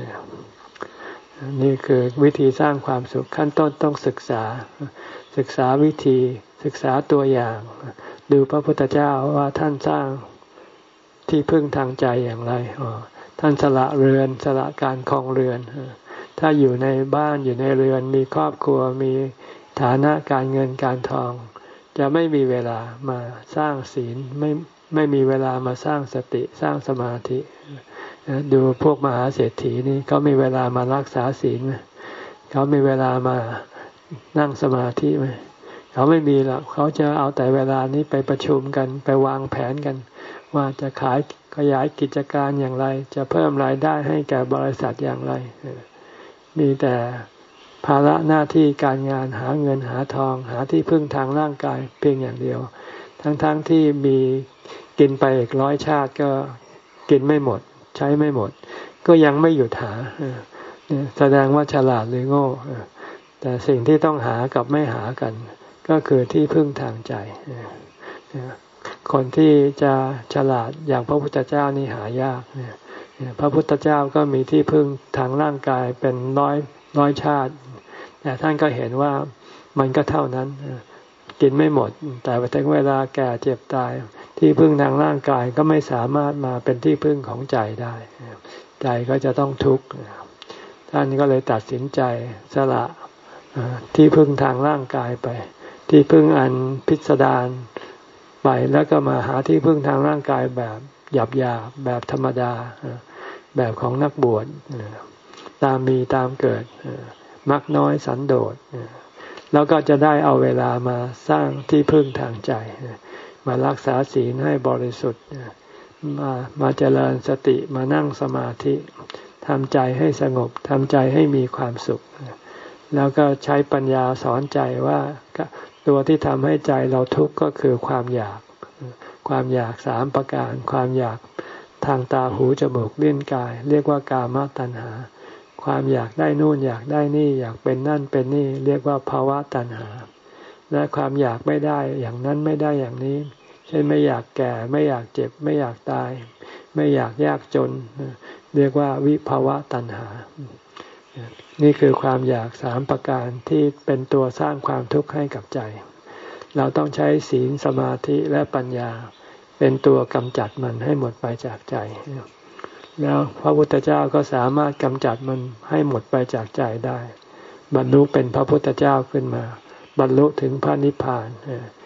นี่คือวิธีสร้างความสุขขั้นต้นต้องศึกษาศึกษาวิธีศึกษาตัวอย่างดูพระพุทธเจ้าว่าท่านสร้างที่พึ่งทางใจอย่างไรท่านสละเรือนสละการครองเรือนถ้าอยู่ในบ้านอยู่ในเรือนมีครอบครัวมีฐานะการเงินการทองจะไม่มีเวลามาสร้างศีลไม่ไม่มีเวลามาสร้างสติสร้างสมาธิดูพวกมหาเศรษฐีนี่เขามีเวลามารักษาศีลไหมเขามีเวลามานั่งสมาธิไหมเขาไม่มีหรอกเขาจะเอาแต่เวลานี้ไปประชุมกันไปวางแผนกันว่าจะขายขยายกิจการอย่างไรจะเพิ่มรายได้ให้แก่บริษัทอย่างไรมีแต่ภาระหน้าที่การงานหาเงินหาทองหาที่พึ่งทางร่างกายเพียงอย่างเดียวทั้งๆ ท, ที่มีกินไปอีกร้อยชาติก็กินไม่หมดใช้ไม่หมดก็ยังไม่หยุดหาแสดงว่าฉลาดหรือโง่แต่สิ่งที่ต้องหากับไม่หากันก็คือที่พึ่งทางใจคนที่จะฉลาดอย่างพระพุทธเจ้านี่หายากพระพุทธเจ้าก็มีที่พึ่งทางร่างกายเป็นร้อยร้อยชาติแต่ท่านก็เห็นว่ามันก็เท่านั้นกินไม่หมดแต่พอถึงเวลาแก่เจ็บตายที่พึ่งทางร่างกายก็ไม่สามารถมาเป็นที่พึ่งของใจได้ใจก็จะต้องทุกข์ท่านก็เลยตัดสินใจสละที่พึ่งทางร่างกายไปที่พึ่งอันพิสดารไปแล้วก็มาหาที่พึ่งทางร่างกายแบบหยาบๆแบบธรรมดาแบบของนักบวชตามมีตามเกิดมักน้อยสันโดษแล้วก็จะได้เอาเวลามาสร้างที่พึ่งทางใจมารักษาศีลให้บริสุทธิ์มามาเจริญสติมานั่งสมาธิทำใจให้สงบทำใจให้มีความสุขแล้วก็ใช้ปัญญาสอนใจว่าตัวที่ทำให้ใจเราทุกข์ก็คือความอยากความอยากสามประการความอยากทางตาหูจมูกลิ้นกายเรียกว่ากามตัณหาความอยากได้นู่นอยากได้นี่อยากเป็นนั่นเป็นนี่เรียกว่าภาวะตัณหาและความอยากไม่ได้อย่างนั้นไม่ได้อย่างนี้เช่นไม่อยากแก่ไม่อยากเจ็บไม่อยากตายไม่อยากยากจนเรียกว่าวิภาวะตัณหานี่คือความอยากสามประการที่เป็นตัวสร้างความทุกข์ให้กับใจเราต้องใช้ศีลสมาธิและปัญญาเป็นตัวกำจัดมันให้หมดไปจากใจแล้วพระพุทธเจ้าก็สามารถกำจัดมันให้หมดไปจากใจได้บรรลุเป็นพระพุทธเจ้าขึ้นมาบรรลุถึงพระนิพพาน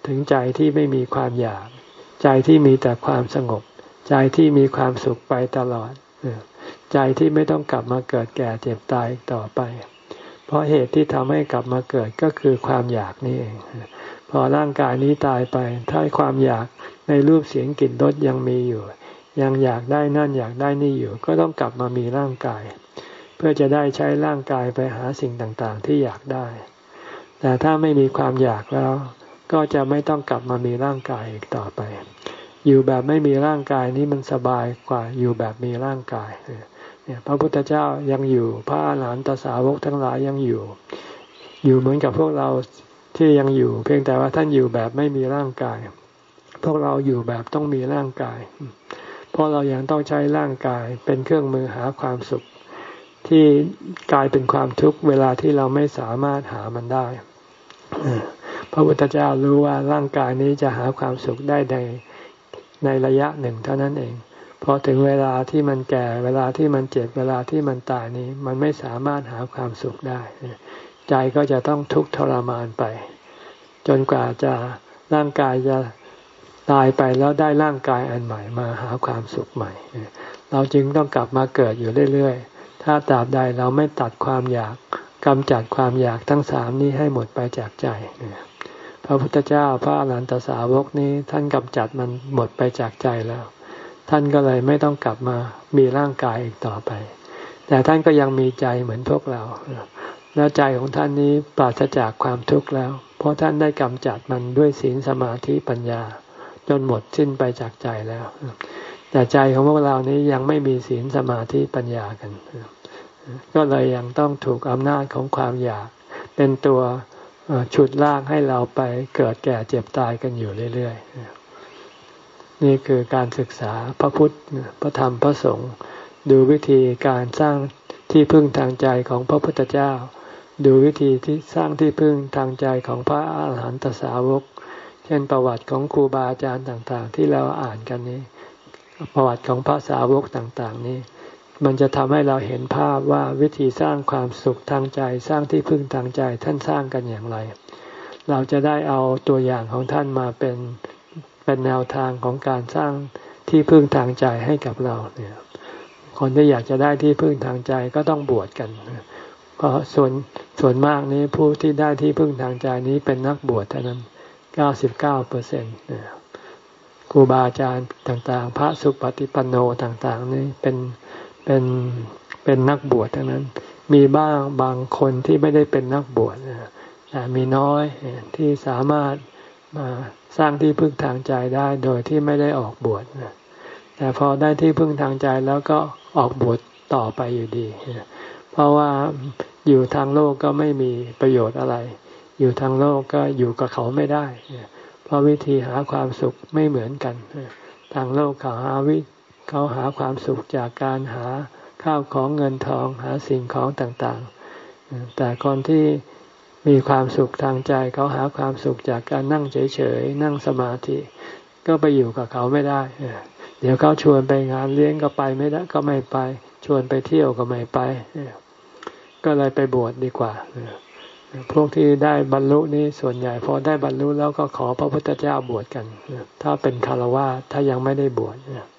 ถึงใจที่ไม่มีความอยากใจที่มีแต่ความสงบใจที่มีความสุขไปตลอดใจที่ไม่ต้องกลับมาเกิดแก่เจ็บตายอีกต่อไปเพราะเหตุที่ทำให้กลับมาเกิดก็คือความอยากนี่เองพอร่างกายนี้ตายไปถ้าความอยากในรูปเสียงกลิ่นรสยังมีอยู่ยังอยากได้นั่นอยากได้นี่อยู่ก็ต้องกลับมามีร่างกายเพื่อจะได้ใช้ร่างกายไปหาสิ่งต่างๆที่อยากได้แต่ถ้าไม่มีความอยากแล้วก็จะไม่ต้องกลับมามีร่างกายอีกต่อไปอยู่แบบไม่มีร่างกายนี้มันสบายกว่าอยู่แบบมีร่างกายเนี่ยพระพุทธเจ้ายังอยู่พระอรหันตสาวกทั้งหลายยังอยู่อยู่เหมือนกับพวกเราที่ยังอยู่เพียงแต่ว่าท่านอยู่แบบไม่มีร่างกายพวกเราอยู่แบบต้องมีร่างกายเพราะเรายังต้องใช้ร่างกายเป็นเครื่องมือหาความสุขที่กลายเป็นความทุกข์เวลาที่เราไม่สามารถหามันได้พระพุทธเจ้ารู้ว่าร่างกายนี้จะหาความสุขได้ในในระยะหนึ่งเท่านั้นเองพอถึงเวลาที่มันแก่เวลาที่มันเจ็บเวลาที่มันตายนี้มันไม่สามารถหาความสุขได้ใจก็จะต้องทุกข์ทรมานไปจนกว่าจะร่างกายจะตายไปแล้วได้ร่างกายอันใหม่มาหาความสุขใหม่เราจึงต้องกลับมาเกิดอยู่เรื่อยๆถ้าตราบใดเราไม่ตัดความอยากกำจัดความอยากทั้งสามนี้ให้หมดไปจากใจพระพุทธเจ้าพระอรหันตสาวกนี้ท่านกำจัดมันหมดไปจากใจแล้วท่านก็เลยไม่ต้องกลับมามีร่างกายอีกต่อไปแต่ท่านก็ยังมีใจเหมือนพวกเราแล้วใจของท่านนี้ปราศจากความทุกข์แล้วเพราะท่านได้กำจัดมันด้วยศีลสมาธิปัญญาจนหมดสิ้นไปจากใจแล้วแต่ใจของพวกเรานี้ยังไม่มีศีลสมาธิปัญญากันก็เลยยังต้องถูกอำนาจของความอยากเป็นตัวฉุดลากให้เราไปเกิดแก่เจ็บตายกันอยู่เรื่อยๆนี่คือการศึกษาพระพุทธพระธรรมพระสงฆ์ดูวิธีการสร้างที่พึ่งทางใจของพระพุทธเจ้าดูวิธีที่สร้างที่พึ่งทางใจของพระอรหันตสาวกเช่นประวัติของครูบาอาจารย์ต่างๆที่เราอ่านกันนี้ประวัติของพระสาวกต่างๆนี้มันจะทำให้เราเห็นภาพว่าวิธีสร้างความสุขทางใจสร้างที่พึ่งทางใจท่านสร้างกันอย่างไรเราจะได้เอาตัวอย่างของท่านมาเป็นเป็นแนวทางของการสร้างที่พึ่งทางใจให้กับเราเนี่ยคนที่อยากจะได้ที่พึ่งทางใจก็ต้องบวชกันเพราะส่วนส่วนมากนี้ผู้ที่ได้ที่พึ่งทางใจนี้เป็นนักบวชเท่านั้น เก้าสิบเก้าเปอร์เซ็นต์ ครูบาอาจารย์ต่างๆพระสุปฏิปันโนต่างๆนี่เป็นเป็นเป็นนักบวชทั้งนั้นมีบ้างบางคนที่ไม่ได้เป็นนักบวชแต่มีน้อยที่สามารถมาสร้างที่พึ่งทางใจได้โดยที่ไม่ได้ออกบวชแต่พอได้ที่พึ่งทางใจแล้วก็ออกบวชต่อไปอยู่ดีเพราะว่าอยู่ทางโลกก็ไม่มีประโยชน์อะไรอยู่ทางโลกก็อยู่กับเขาไม่ได้เพราะวิธีหาความสุขไม่เหมือนกันทางโลกเขาหาวิเขาหาความสุขจากการหาข้าวของเงินทองหาสิ่งของต่างๆแต่คนที่มีความสุขทางใจเขาหาความสุขจากการนั่งเฉยๆนั่งสมาธิก็ไปอยู่กับเขาไม่ได้เดี๋ยวเขาชวนไปงานเลี้ยงก็ไปไม่ได้ก็ไม่ไปชวนไปเที่ยวก็ไม่ไปก็เลยไปบวชดีกว่าพวกที่ได้บรรลุนี้ส่วนใหญ่พอได้บรรลุแล้วก็ขอพระพุทธเจ้าบวชกันถ้าเป็นฆราวาสถ้ายังไม่ได้บวช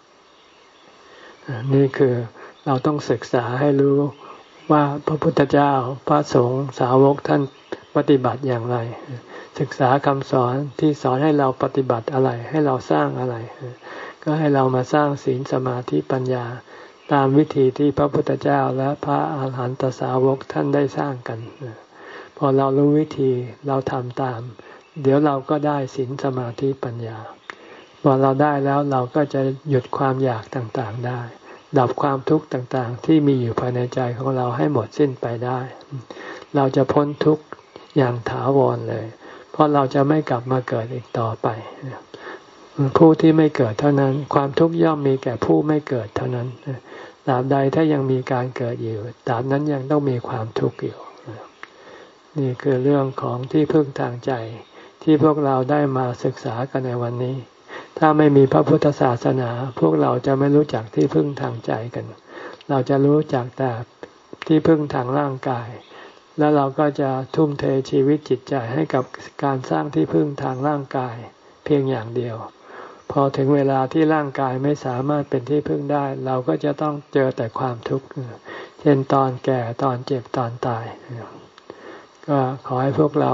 นี่คือเราต้องศึกษาให้รู้ว่าพระพุทธเจ้าพระสงฆ์สาวกท่านปฏิบัติอย่างไรศึกษาคำสอนที่สอนให้เราปฏิบัติอะไรให้เราสร้างอะไรก็ให้เรามาสร้างศีลสมาธิปัญญาตามวิธีที่พระพุทธเจ้าและพระอาหารหันตสาวกท่านได้สร้างกันพอเรารู้วิธีเราทำตามเดี๋ยวเราก็ได้ศีลสมาธิปัญญาพอเราได้แล้วเราก็จะหยุดความอยากต่างๆได้ดับความทุกข์ต่างๆที่มีอยู่ภายในใจของเราให้หมดสิ้นไปได้เราจะพ้นทุกข์อย่างถาวรเลยเพราะเราจะไม่กลับมาเกิดอีกต่อไปผู้ที่ไม่เกิดเท่านั้นความทุกข์ย่อมมีแก่ผู้ไม่เกิดเท่านั้นตราบใดถ้ายังมีการเกิดอยู่ตราบนั้นยังต้องมีความทุกข์อยู่นี่คือเรื่องของที่พึ่งทางใจที่พวกเราได้มาศึกษากันในวันนี้ถ้าไม่มีพระพุทธศาสนาพวกเราจะไม่รู้จักที่พึ่งทางใจกันเราจะรู้จักแต่ที่พึ่งทางร่างกายแล้วเราก็จะทุ่มเทชีวิตจิตใจให้กับการสร้างที่พึ่งทางร่างกายเพียงอย่างเดียวพอถึงเวลาที่ร่างกายไม่สามารถเป็นที่พึ่งได้เราก็จะต้องเจอแต่ความทุกข์เช่นตอนแก่ตอนเจ็บตอนตายก็ขอให้พวกเรา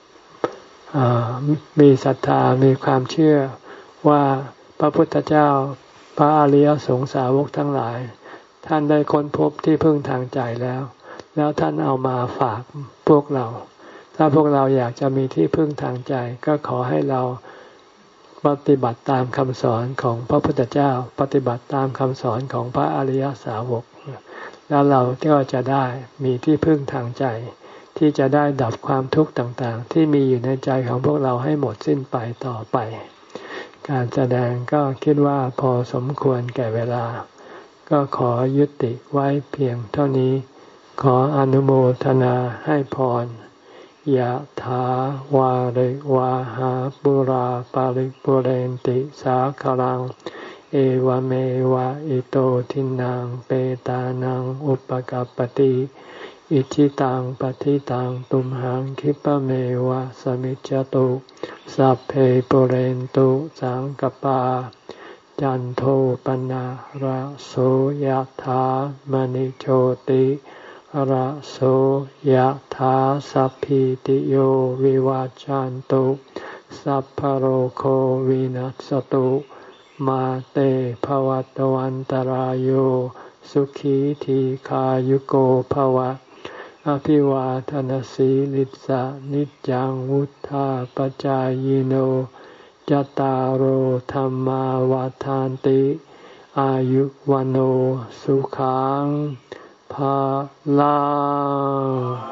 มีศรัทธามีความเชื่อว่าพระพุทธเจ้าพระอริยสงสาวกทั้งหลายท่านได้ค้นพบที่พึ่งทางใจแล้วแล้วท่านเอามาฝากพวกเราถ้าพวกเราอยากจะมีที่พึ่งทางใจก็ขอให้เราปฏิบัติตามคำสอนของพระพุทธเจ้าปฏิบัติตามคำสอนของพระอริยสาวกแล้วเราก็จะได้มีที่พึ่งทางใจที่จะได้ดับความทุกข์ต่างๆที่มีอยู่ในใจของพวกเราให้หมดสิ้นไปต่อไปการแสดงก็คิดว่าพอสมควรแก่เวลาก็ขอยุติไว้เพียงเท่านี้ขออนุโมทนาให้พรยะถาวาริวาหาปุราปาริปุเรนติสาคลังเอวเมวะอิโตทินังเปตานังอุปกัปปติอิชิตังปฏิตังตุมหังคิปะเมวะสมิจจตุสัพเพปุเรนตุสังกปาจันโทปนะระโสยถามณิโชติระโสยถาสัพพิติโยวิวัจจันตุสัพพโรโควินัสตุมาเตภวัตวันตารโยสุขีทีขายุโกภวะอภิวาทนสีลิสะนิจังวุธาปจายโนจตารโหธรรมาวาทานติอายุวันโอสุขังภาลัง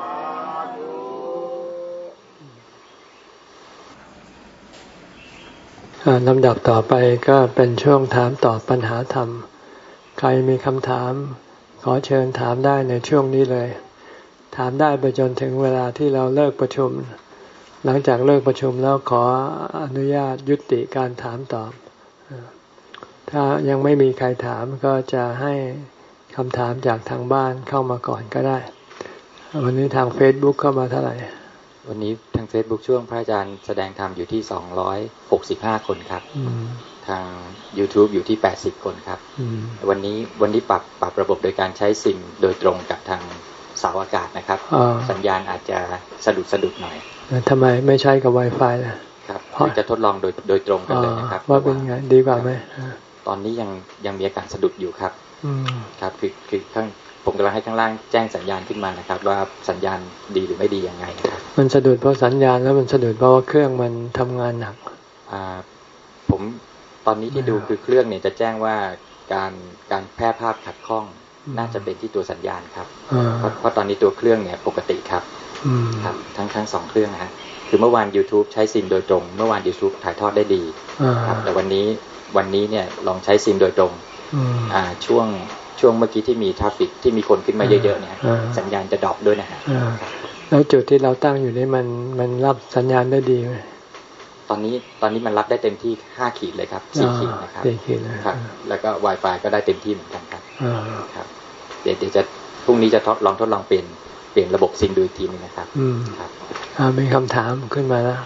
ลำดับต่อไปก็เป็นช่วงถามตอบปัญหาธรรมใครมีคำถามขอเชิญถามได้ในช่วงนี้เลยถามได้ไปจนถึงเวลาที่เราเลิกประชุมหลังจากเลิกประชุมแล้วขออนุญาตยุติการถามตอบถ้ายังไม่มีใครถามก็จะให้คำถามจากทางบ้านเข้ามาก่อนก็ได้วันนี้ทาง Facebook เข้ามาเท่าไหร่วันนี้ทาง Facebook ช่วงพระอาจารย์แสดงธรรมอยู่ที่สองร้อยหกสิบห้าคนครับทาง YouTube อยู่ที่แปดสิบคนครับวันนี้วันนี้ปรับปรับระบบโดยการใช้ซิมโดยตรงกับทางเสาอากาศนะครับสัญญาณอาจจะสะดุดสะดุดหน่อยทำไมไม่ใช้กับ Wi-Fi ล่ะครับจะทดลองโดยโดยตรงกันเลยนะครับว่าเป็นไงดีกว่าไหมตอนนี้ยังยังมีอาการสะดุดอยู่ครับครับคือคือข้างผมกำลังให้ข้างล่างแจ้งสัญญาณขึ้นมานะครับว่าสัญญาณดีหรือไม่ดียังไงครับมันสะดุดเพราะสัญญาณแล้วมันสะดุดเพราะว่าเครื่องมันทำงานหนักอ่าผมตอนนี้ที่ดูคือเครื่องเนี่ยจะแจ้งว่าการการแพร่ภาพขัดข้องน่าจะเป็นที่ตัวสัญญาณครับเพราะเพราะตอนนี้ตัวเครื่องเนี่ยปกติครับครับทั้งทั้งสองเครื่องนะฮะคือเมื่อวาน YouTube ใช้ซิมโดยตรงเมื่อวาน YouTube ถ่ายทอดได้ดีครับแต่วันนี้วันนี้เนี่ยลองใช้ซิมโดยตรงอ่าช่วงช่วงเมื่อกี้ที่มีทราฟฟิกที่มีคนขึ้นมาเยอะๆเนี่ยสัญญาณจะดรอปด้วยนะฮะแล้วจุดที่เราตั้งอยู่นี่มันมันรับสัญญาณได้ดีไหมตอนนี้ตอนนี้มันรับได้เต็มที่ห้าขีดเลยครับสี่ขีดนะครับสี่ขีดนะครับแล้วก็ Wi-Fi ก็ได้เต็มที่เหมือนกันครับครับเดี๋ยวเดี๋ยวจะพรุ่งนี้จะทดลองทดลองเปลี่ยนเปลี่ยนระบบซิมดูอีกทีนึงนะครับอืมครับอ่ามีคำถามขึ้นมาแล้ว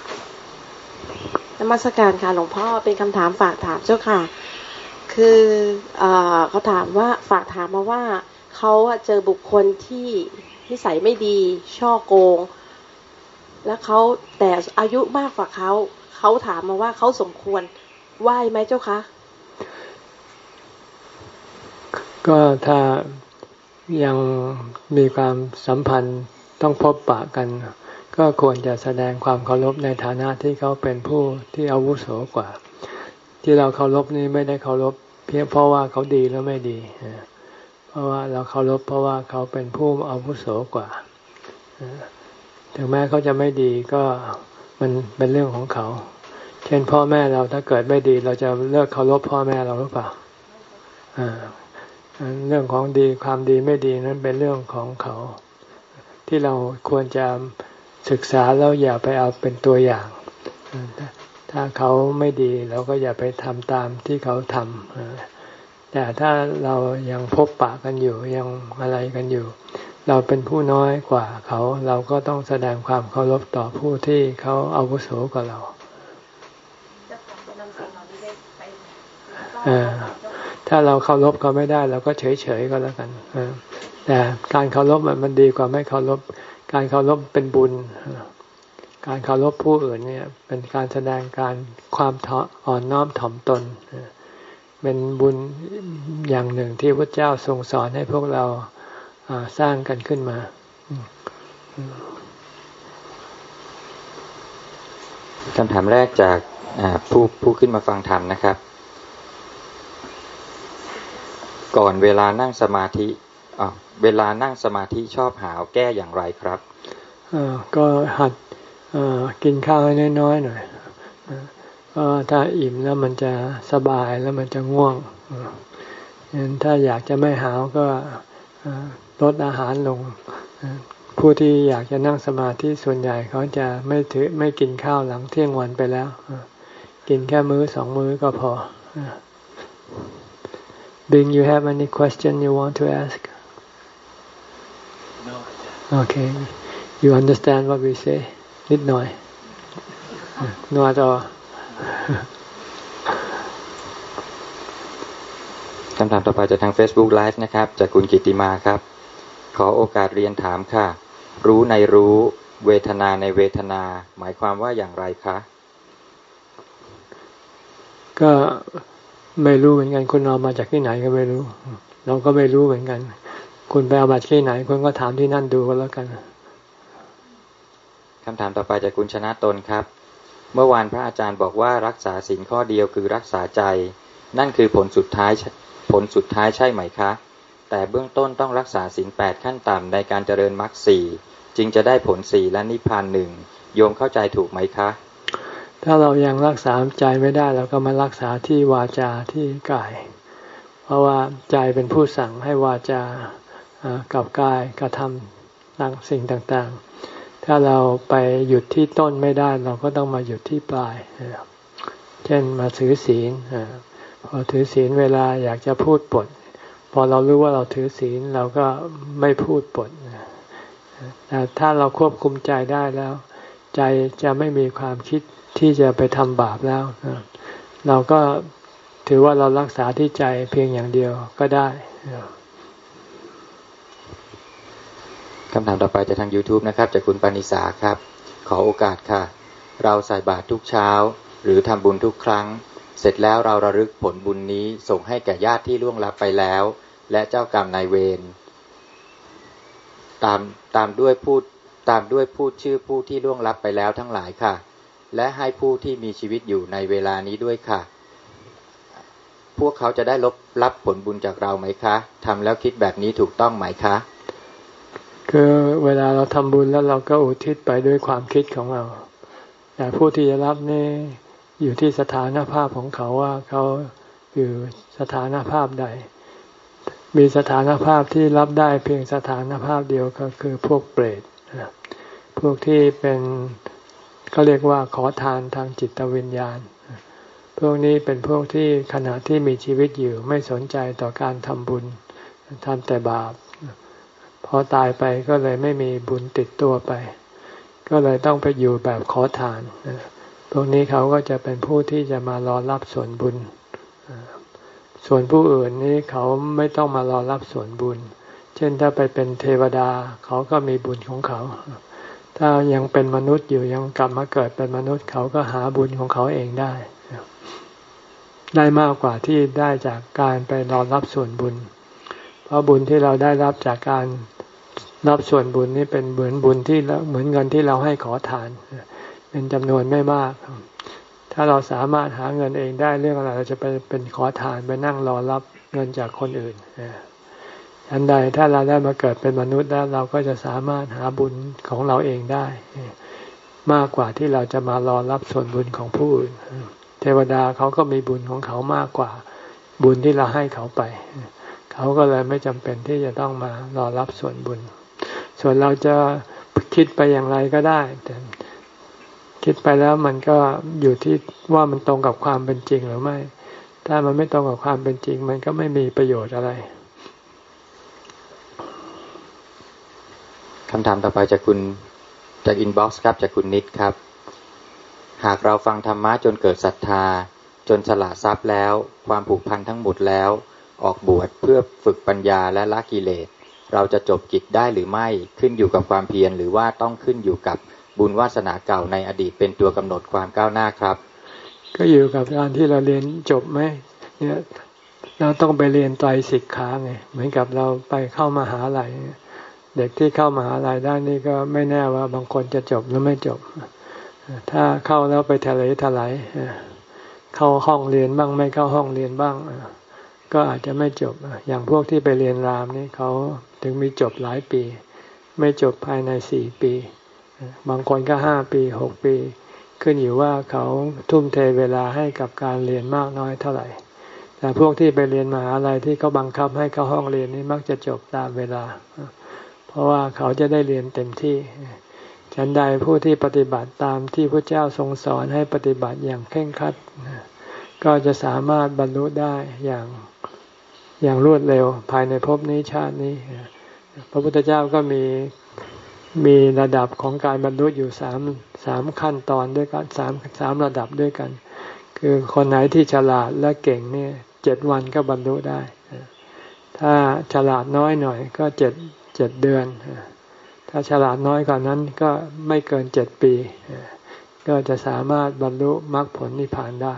นมัสการค่ะหลวงพ่อเป็นคำถามฝากถามเจ้าค่ะคือเอ่อเขาถามว่าฝากถามมาว่าเขาเจอบุคคลที่นิสัยไม่ดีช่อโกงแล้วเขาแต่อายุมากกว่าเขาเขาถามมาว่าเขาสมควรไหว้ไหมเจ้าคะก็ถ้ายังมีความสัมพันธ์ต้องพบปะกันก็ควรจะแสดงความเคารพในฐานะที่เขาเป็นผู้ที่อาวุโสกว่าที่เราเคารพนี่ไม่ได้เคารพเพียงเพราะว่าเขาดีแล้วไม่ดีเพราะว่าเราเคารพเพราะว่าเขาเป็นผู้อาวุโสกว่าถึงแม้เขาจะไม่ดีก็มันเป็นเรื่องของเขาเช่นพ่อแม่เราถ้าเกิดไม่ดีเราจะเลิกเคารพพ่อแม่เราหรือเปล่าเรื่องของดีความดีไม่ดีนั้นเป็นเรื่องของเขาที่เราควรจะศึกษาแล้วอย่าไปเอาเป็นตัวอย่างถ้าเขาไม่ดีเราก็อย่าไปทำตามที่เขาทำแต่ถ้าเรายังพบปะกันอยู่ยังอะไรกันอยู่เราเป็นผู้น้อยกว่าเขาเราก็ต้องแสดงความเคารพต่อผู้ที่เขาอาวุโสกว่าเราถ้าเราเคารพเขาไม่ได้เราก็เฉยๆก็แล้วกันแต่การเคารพมันมันดีกว่าไม่เคารพการเคารพเป็นบุญการเคารพผู้อื่นเนี่ยเป็นการแสดงการความอ่อนน้อมถ่อมตนเป็นบุญอย่างหนึ่งที่พระเจ้าทรงสอนให้พวกเราสร้างกันขึ้นมาคำถามแรกจากผู้ผู้ขึ้นมาฟังธรรมนะครับก่อนเวลานั่งสมาธิอ๋อเวลานั่งสมาธิชอบหาวแก้อย่างไรครับก็หัดกินข้าวให้น้อยๆหน่อยเพราะถ้าอิ่มแล้วมันจะสบายแล้วมันจะง่วงงั้นถ้าอยากจะไม่หาวก็ลดอาหารลงผู้ที่อยากจะนั่งสมาธิส่วนใหญ่เขาจะไม่ถือไม่กินข้าวหลังเที่ยงวันไปแล้วกินแค่มื้อสองมื้อก็พอ Bing, you have any question you want to ask? No. Okay. You understand what we say? นิดหน่อย No at all. คำถามต่อไปจากทาง Facebook Live นะครับจากคุณกิติมาครับขอโอกาสเรียนถามค่ะรู้ในรู้เวทนาในเวทนาหมายความว่าอย่างไรคะก็ไม่รู้เหมือนกันคุณเอามาจากที่ไหนก็ไม่รู้เราก็ไม่รู้เหมือนกันคุณไปเอามาจากที่ไหนคุณก็ถามที่นั่นดูก็แล้วกันคำถามต่อไปจากคุณชนะตนครับเมื่อวานพระอาจารย์บอกว่ารักษาศีลข้อเดียวคือรักษาใจนั่นคือผลสุดท้ายผลสุดท้ายใช่ไหมคะแต่เบื้องต้นต้องรักษาศีลแปดขั้นต่ำในการเจริญมรรคสี่จึงจะได้ผลสี่และนิพพานหนึ่งโยมเข้าใจถูกไหมคะถ้าเรายังรักษาใจไม่ได้เราก็มารักษาที่วาจาที่กายเพราะว่าใจเป็นผู้สั่งให้วาจากับกายกระทำต่างสิ่งต่างๆถ้าเราไปหยุดที่ต้นไม่ได้เราก็ต้องมาหยุดที่ปลายเช่นมาถือศีลพอถือศีลเวลาอยากจะพูดปดพอเรารู้ว่าเราถือศีลเราก็ไม่พูดปดแต่ถ้าเราควบคุมใจได้แล้วใจจะไม่มีความคิดที่จะไปทำบาปแล้วเราก็ถือว่าเรารักษาที่ใจเพียงอย่างเดียวก็ได้คำถามต่อไปจากทาง YouTube นะครับจากคุณปณิสาครับขอโอกาสค่ะเราใส่บาตรทุกเช้าหรือทำบุญทุกครั้งเสร็จแล้วเราระลึกผลบุญนี้ส่งให้แก่ญาติที่ล่วงลับไปแล้วและเจ้ากรรมนายเวรตามตามด้วยพูดตามด้วยพูดชื่อผู้ที่ล่วงลับไปแล้วทั้งหลายค่ะและให้ผู้ที่มีชีวิตอยู่ในเวลานี้ด้วยค่ะพวกเขาจะได้รับรับผลบุญจากเราไหมคะทำแล้วคิดแบบนี้ถูกต้องไหมคะคือเวลาเราทำบุญแล้วเราก็อุทิศไปด้วยความคิดของเราแต่ผู้ที่จะรับนี่อยู่ที่สถานภาพของเขาว่าเขาอยู่สถานภาพใดมีสถานภาพที่รับได้เพียงสถานภาพเดียวก็คือพวกเปรตพวกที่เป็นเขาเรียกว่าขอทานทางจิตวิญญาณพวกนี้เป็นพวกที่ขณะที่มีชีวิตอยู่ไม่สนใจต่อการทำบุญทำแต่บาปพอตายไปก็เลยไม่มีบุญติดตัวไปก็เลยต้องไปอยู่แบบขอทานพวกนี้เขาก็จะเป็นผู้ที่จะมารอรับส่วนบุญส่วนผู้อื่นนี้เขาไม่ต้องมารอรับส่วนบุญเช่นถ้าไปเป็นเทวดาเขาก็มีบุญของเขาถ้ายังเป็นมนุษย์อยู่ยังกลับมาเกิดเป็นมนุษย์เขาก็หาบุญของเขาเองได้ได้มากกว่าที่ได้จากการไปรอรับส่วนบุญเพราะบุญที่เราได้รับจากการรับส่วนบุญนี่เป็นเหมือนบุญที่เหมือนเงินที่เราให้ขอทานเป็นจำนวนไม่มากถ้าเราสามารถหาเงินเองได้เรื่องอะไรเราจะไปเป็นขอทานไปนั่งรอรับเงินจากคนอื่นอันใดถ้าเราได้มาเกิดเป็นมนุษย์แล้วเราก็จะสามารถหาบุญของเราเองได้มากกว่าที่เราจะมารอรับส่วนบุญของผู้อื่นเทวดาเขาก็มีบุญของเขามากกว่าบุญที่เราให้เขาไปเขาก็เลยไม่จำเป็นที่จะต้องมารอรับส่วนบุญส่วนเราจะคิดไปอย่างไรก็ได้แต่คิดไปแล้วมันก็อยู่ที่ว่ามันตรงกับความเป็นจริงหรือไม่ถ้ามันไม่ตรงกับความเป็นจริงมันก็ไม่มีประโยชน์อะไรคำถามต่อไปจากคุณจากอินบ็อกซ์ครับจากคุณนิดครับหากเราฟังธรรมะจนเกิดศรัทธาจนสละทรัพย์แล้วความผูกพันทั้งหมดแล้วออกบวชเพื่อฝึกปัญญาและละกิเลสเราจะจบกิจได้หรือไม่ขึ้นอยู่กับความเพียรหรือว่าต้องขึ้นอยู่กับบุญวาสนาเก่าในอดีตเป็นตัวกำหนดความก้าวหน้าครับก็อยู่กับการที่เราเรียนจบไหมเนี่ยเราต้องไปเรียนไตรสิกขาไงเหมือนกับเราไปเข้ามหาลัยเด็กที่เข้ามหาลัยได้นี่ก็ไม่แน่ว่าบางคนจะจบหรือไม่จบถ้าเข้าแล้วไปทะเลทลายเข้าห้องเรียนบ้างไม่เข้าห้องเรียนบ้างก็อาจจะไม่จบอย่างพวกที่ไปเรียนรามนี่เขาถึงมีจบหลายปีไม่จบภายในสี่ปีบางคนก็ห้าปีหกปีขึ้นอยู่ว่าเขาทุ่มเทเวลาให้กับการเรียนมากน้อยเท่าไหร่แต่พวกที่ไปเรียนมหาลัยที่เขาบังคับให้เข้าห้องเรียนนี่มักจะจบตามเวลาเพราะว่าเขาจะได้เรียนเต็มที่ฉันใดผู้ที่ปฏิบัติตามที่พระเจ้าทรงสอนให้ปฏิบัติอย่างเคร่งครัดก็จะสามารถบรรลุได้อย่างอย่างรวดเร็วภายในภพนี้ชาตินี้พระพุทธเจ้าก็มีมีระดับของการบรรลุอยู่สามสามขั้นตอนด้วยกันสามสามระดับด้วยกันคือคนไหนที่ฉลาดและเก่งเนี่ยเจ็ดวันก็บรรลุได้ถ้าฉลาดน้อยหน่อยก็เจ็ดเจ็ดเดือนถ้าฉลาดน้อยกว่านั้นก็ไม่เกินเจ็ดปีก็จะสามารถบรรลุมรรคผลนิพพานได้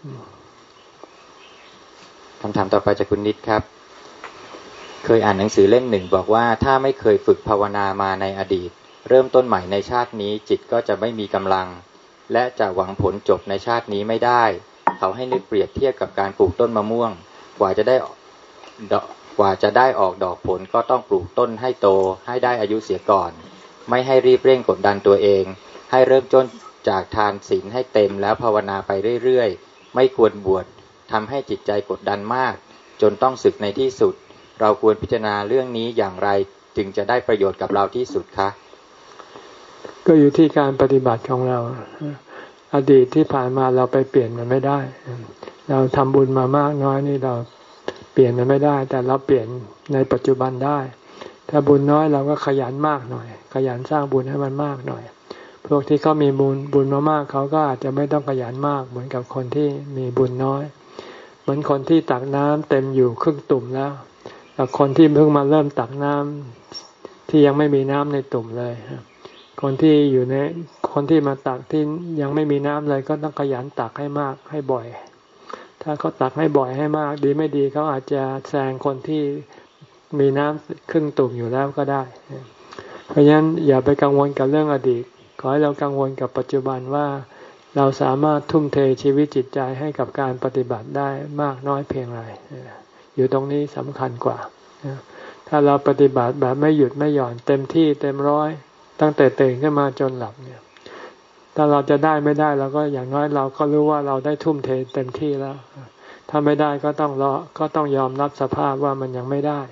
คำถามต่อไปจากคุณนิดครับเคยอ่านหนังสือเล่มหนึ่งบอกว่าถ้าไม่เคยฝึกภาวนามาในอดีตเริ่มต้นใหม่ในชาตินี้จิตก็จะไม่มีกำลังและจะหวังผลจบในชาตินี้ไม่ได้เขาให้นึกเปรียบเทียบกับการปลูกต้นมะม่วงกว่าจะได้กว่าจะได้ออกดอกผลก็ต้องปลูกต้นให้โตให้ได้อายุเสียก่อนไม่ให้รีบเร่งกดดันตัวเองให้เริ่มต้นจากทานศีลให้เต็มแล้วภาวนาไปเรื่อยๆไม่ควรบวชทำให้จิตใจกดดันมากจนต้องสึกในที่สุดเราควรพิจารณาเรื่องนี้อย่างไรจึงจะได้ประโยชน์กับเราที่สุดคะก็อยู่ที่การปฏิบัติของเราอดีตที่ผ่านมาเราไปเปลี่ยนมันไม่ได้เราทำบุญมามากน้อยนี่เราเปลี่ยนมันไม่ได้แต่เราเปลี่ยนในปัจจุบันได้ถ้าบุญน้อยเราก็ขยันมากหน่อยขยันสร้างบุญให้มันมากหน่อยพวกที่เขามีบุญบุญมามากเขาก็อาจจะไม่ต้องขยันมากเหมือนกับคนที่มีบุญน้อยเหมือนคนที่ตักน้ำเต็มอยู่ครึ่งตุ่มแล้วแต่คนที่เพิ่งมาเริ่มตักน้ำที่ยังไม่มีน้ำในตุ่มเลยคนที่อยู่ในคนที่มาตักที่ยังไม่มีน้ำเลยก็ต้องขยันตักให้มากให้บ่อยถ้าเขาตักให้บ่อยให้มากดีไม่ดีเขาอาจจะแซงคนที่มีน้ำครึ่งตุ่มอยู่แล้วก็ได้เพราะฉะนั้นอย่าไปกังวลกับเรื่องอดีตขอให้เรากังวลกับปัจจุบันว่าเราสามารถทุ่มเทชีวิตจิตใจให้กับการปฏิบัติได้มากน้อยเพียงไรอยู่ตรงนี้สำคัญกว่าถ้าเราปฏิบัติแบบไม่หยุดไม่หย่อนเต็มที่เต็มร้อยตั้งแต่ตื่นขึ้นมาจนหลับเนี่ยถ้าเราจะได้ไม่ได้เราก็อย่างน้อยเราก็รู้ว่าเราได้ทุ่มเทเต็มที่แล้วถ้าไม่ได้ก็ต้องรอก็ต้องยอมรับสภาพว่ามันยังไม่ได้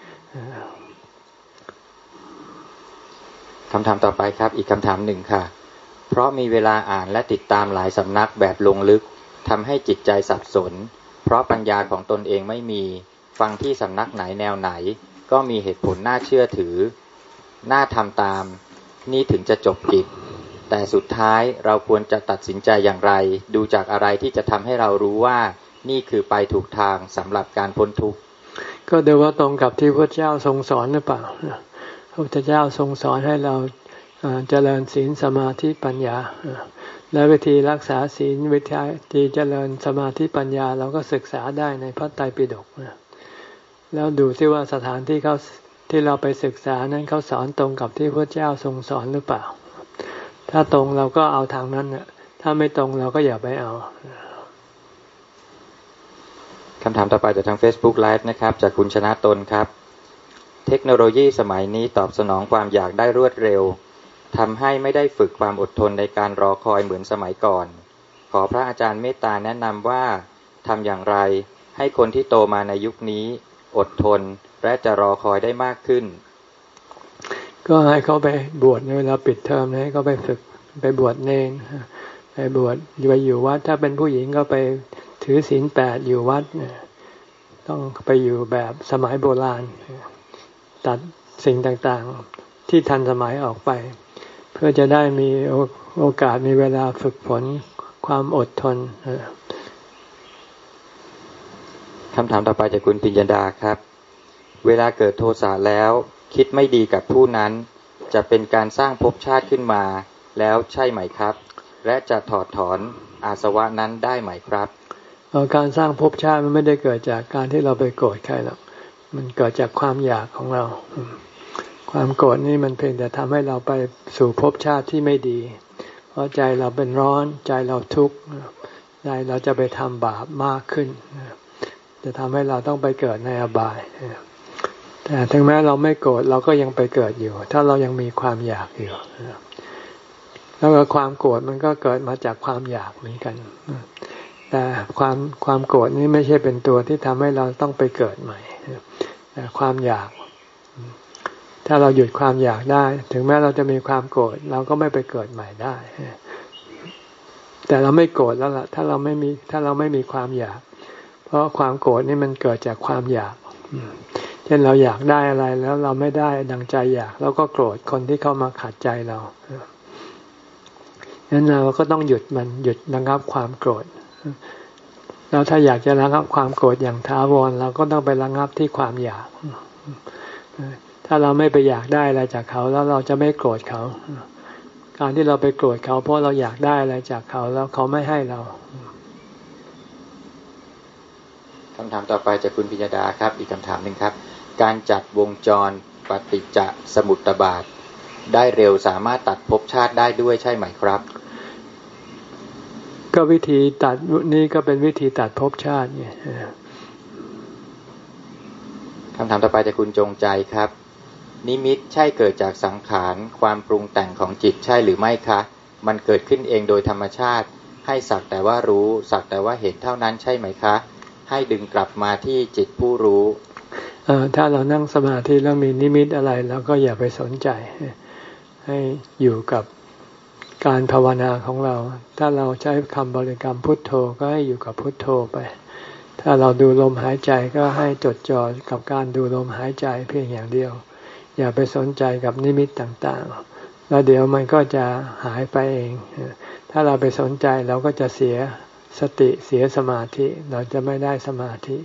คำถามต่อไปครับอีกคำถามหนึ่งค่ะเพราะมีเวลาอ่านและติดตามหลายสำนักแบบลงลึกทำให้จิตใจสับสนเพราะปัญญาของตนเองไม่มีฟังที่สำนักไหนแนวไหนก็มีเหตุผลน่าเชื่อถือน่าทำตามนี่ถึงจะจบกิจแต่สุดท้ายเราควรจะตัดสินใจอย่างไรดูจากอะไรที่จะทำให้เรารู้ว่านี่คือไปถูกทางสำหรับการพ้นทุกข์ก็ดูว่าตรงกับที่พระเจ้าทรงสอนหรือเปล่าพระพุทธเจ้าทรงสอนให้เราเจริญศีลสมาธิปัญญาและวิธีรักษาศีลวิธีเจริญสมาธิปัญญาเราก็ศึกษาได้ในพระไตรปิฎกแล้วดูที่ว่าสถานที่เขาที่เราไปศึกษานั้นเขาสอนตรงกับที่พระเจ้าทรงสอนหรือเปล่าถ้าตรงเราก็เอาทางนั้นน่ะถ้าไม่ตรงเราก็อย่าไปเอาคำถามต่อไปจากทาง Facebook Live นะครับจากคุณชนะตนครับเทคโนโลยีสมัยนี้ตอบสนองความอยากได้รวดเร็วทำให้ไม่ได้ฝึกความอดทนในการรอคอยเหมือนสมัยก่อนขอพระอาจารย์เมตตาแนะนำว่าทำอย่างไรให้คนที่โตมาในยุคนี้อดทนและจะรอคอยได้มากขึ้นก็ให้เขาไปบวชในเวลาปิดเทอมให้เขาไปฝึกไปบวชเนรไปบวชไปอยู่วัดถ้าเป็นผู้หญิงก็ไปถือศีลแปดอยู่วัดต้องไปอยู่แบบสมัยโบราณตัดสิ่งต่างๆที่ทันสมัยออกไปเพื่อจะได้มีโอกาสมีเวลาฝึกฝนความอดทนคำถามต่อไปจากคุณปิญญาดาครับเวลาเกิดโทสะแล้วคิดไม่ดีกับผู้นั้นจะเป็นการสร้างภพชาติขึ้นมาแล้วใช่ไหมครับและจะถอดถอนอาสวะนั้นได้ไหมครับการสร้างภพชาติมันไม่ได้เกิดจากการที่เราไปโกรธใครหรอกมันเกิดจากความอยากของเราความโกรธนี่มันเพียงแต่ทำให้เราไปสู่ภพชาติที่ไม่ดีเพราะใจเราเป็นร้อนใจเราทุกข์ใจเราจะไปทำบาปมากขึ้นจะทำให้เราต้องไปเกิดในอบายแต่ถึงแม้เราไม่โกรธเราก็ยังไปเกิดอยู่ถ้าเรายังมีความอยากอยู่แล้วก็ความโกรธมันก็เกิดมาจากความอยากเหมือนกันแต่ความความโกรธนี้ไม่ใช่เป็นตัวที่ทำให้เราต้องไปเกิดใหม่แต่ความอยากถ้าเราหยุดความอยากได้ถึงแม้เราจะมีความโกรธเราก็ไม่ไปเกิดใหม่ได้แต่เราไม่โกรธแล้วล่ะถ้าเราไม่มีถ้าเราไม่มีความอยากเพราะความโกรธนี่มันเกิดจากความอยากเช่นเราอยากได้อะไรแล้วเราไม่ได้ดังใจอยากเราก็โกรธคนที่เข้ามาขัดใจเรางั้นเราก็ต้องหยุดมันหยุดระงับความโกรธแล้วถ้าอยากจะระงับความโกรธอย่างถาวรเราก็ต้องไประงับที่ความอยากถ้าเราไม่ไปอยากได้อะไรจากเขาแล้วเราจะไม่โกรธเขาการที่เราไปโกรธเขาเพราะเราอยากได้อะไรจากเขาแล้วเขาไม่ให้เราคำถามต่อไปจากคุณปิญญาดาครับอีกคำถามหนึ่งครับการจัดวงจรปฏิจจสมุปบาทได้เร็วสามารถตัดภพชาติได้ด้วยใช่ไหมครับก็วิธีตัดนี่ก็เป็นวิธีตัดภพชาติไงคำถามต่อไปจากคุณจงใจครับนิมิตใช่เกิดจากสังขารความปรุงแต่งของจิตใช่หรือไม่คะมันเกิดขึ้นเองโดยธรรมชาติให้สักแต่ว่ารู้สักแต่ว่าเห็นเท่านั้นใช่ไหมคะให้ดึงกลับมาที่จิตผู้รู้ถ้าเรานั่งสมาธิแล้วมีนิมิตอะไรเราก็อย่าไปสนใจให้อยู่กับการภาวนาของเราถ้าเราใช้คำบริกรรมพุทโธก็ให้อยู่กับพุทโธไปถ้าเราดูลมหายใจก็ให้จดจ่อกับการดูลมหายใจเพียงอย่างเดียวอย่าไปสนใจกับนิมิตต่างๆแล้วเดี๋ยวมันก็จะหายไปเองถ้าเราไปสนใจเราก็จะเสียสติเสียสมาธิเราจะไม่ได้สมาธิ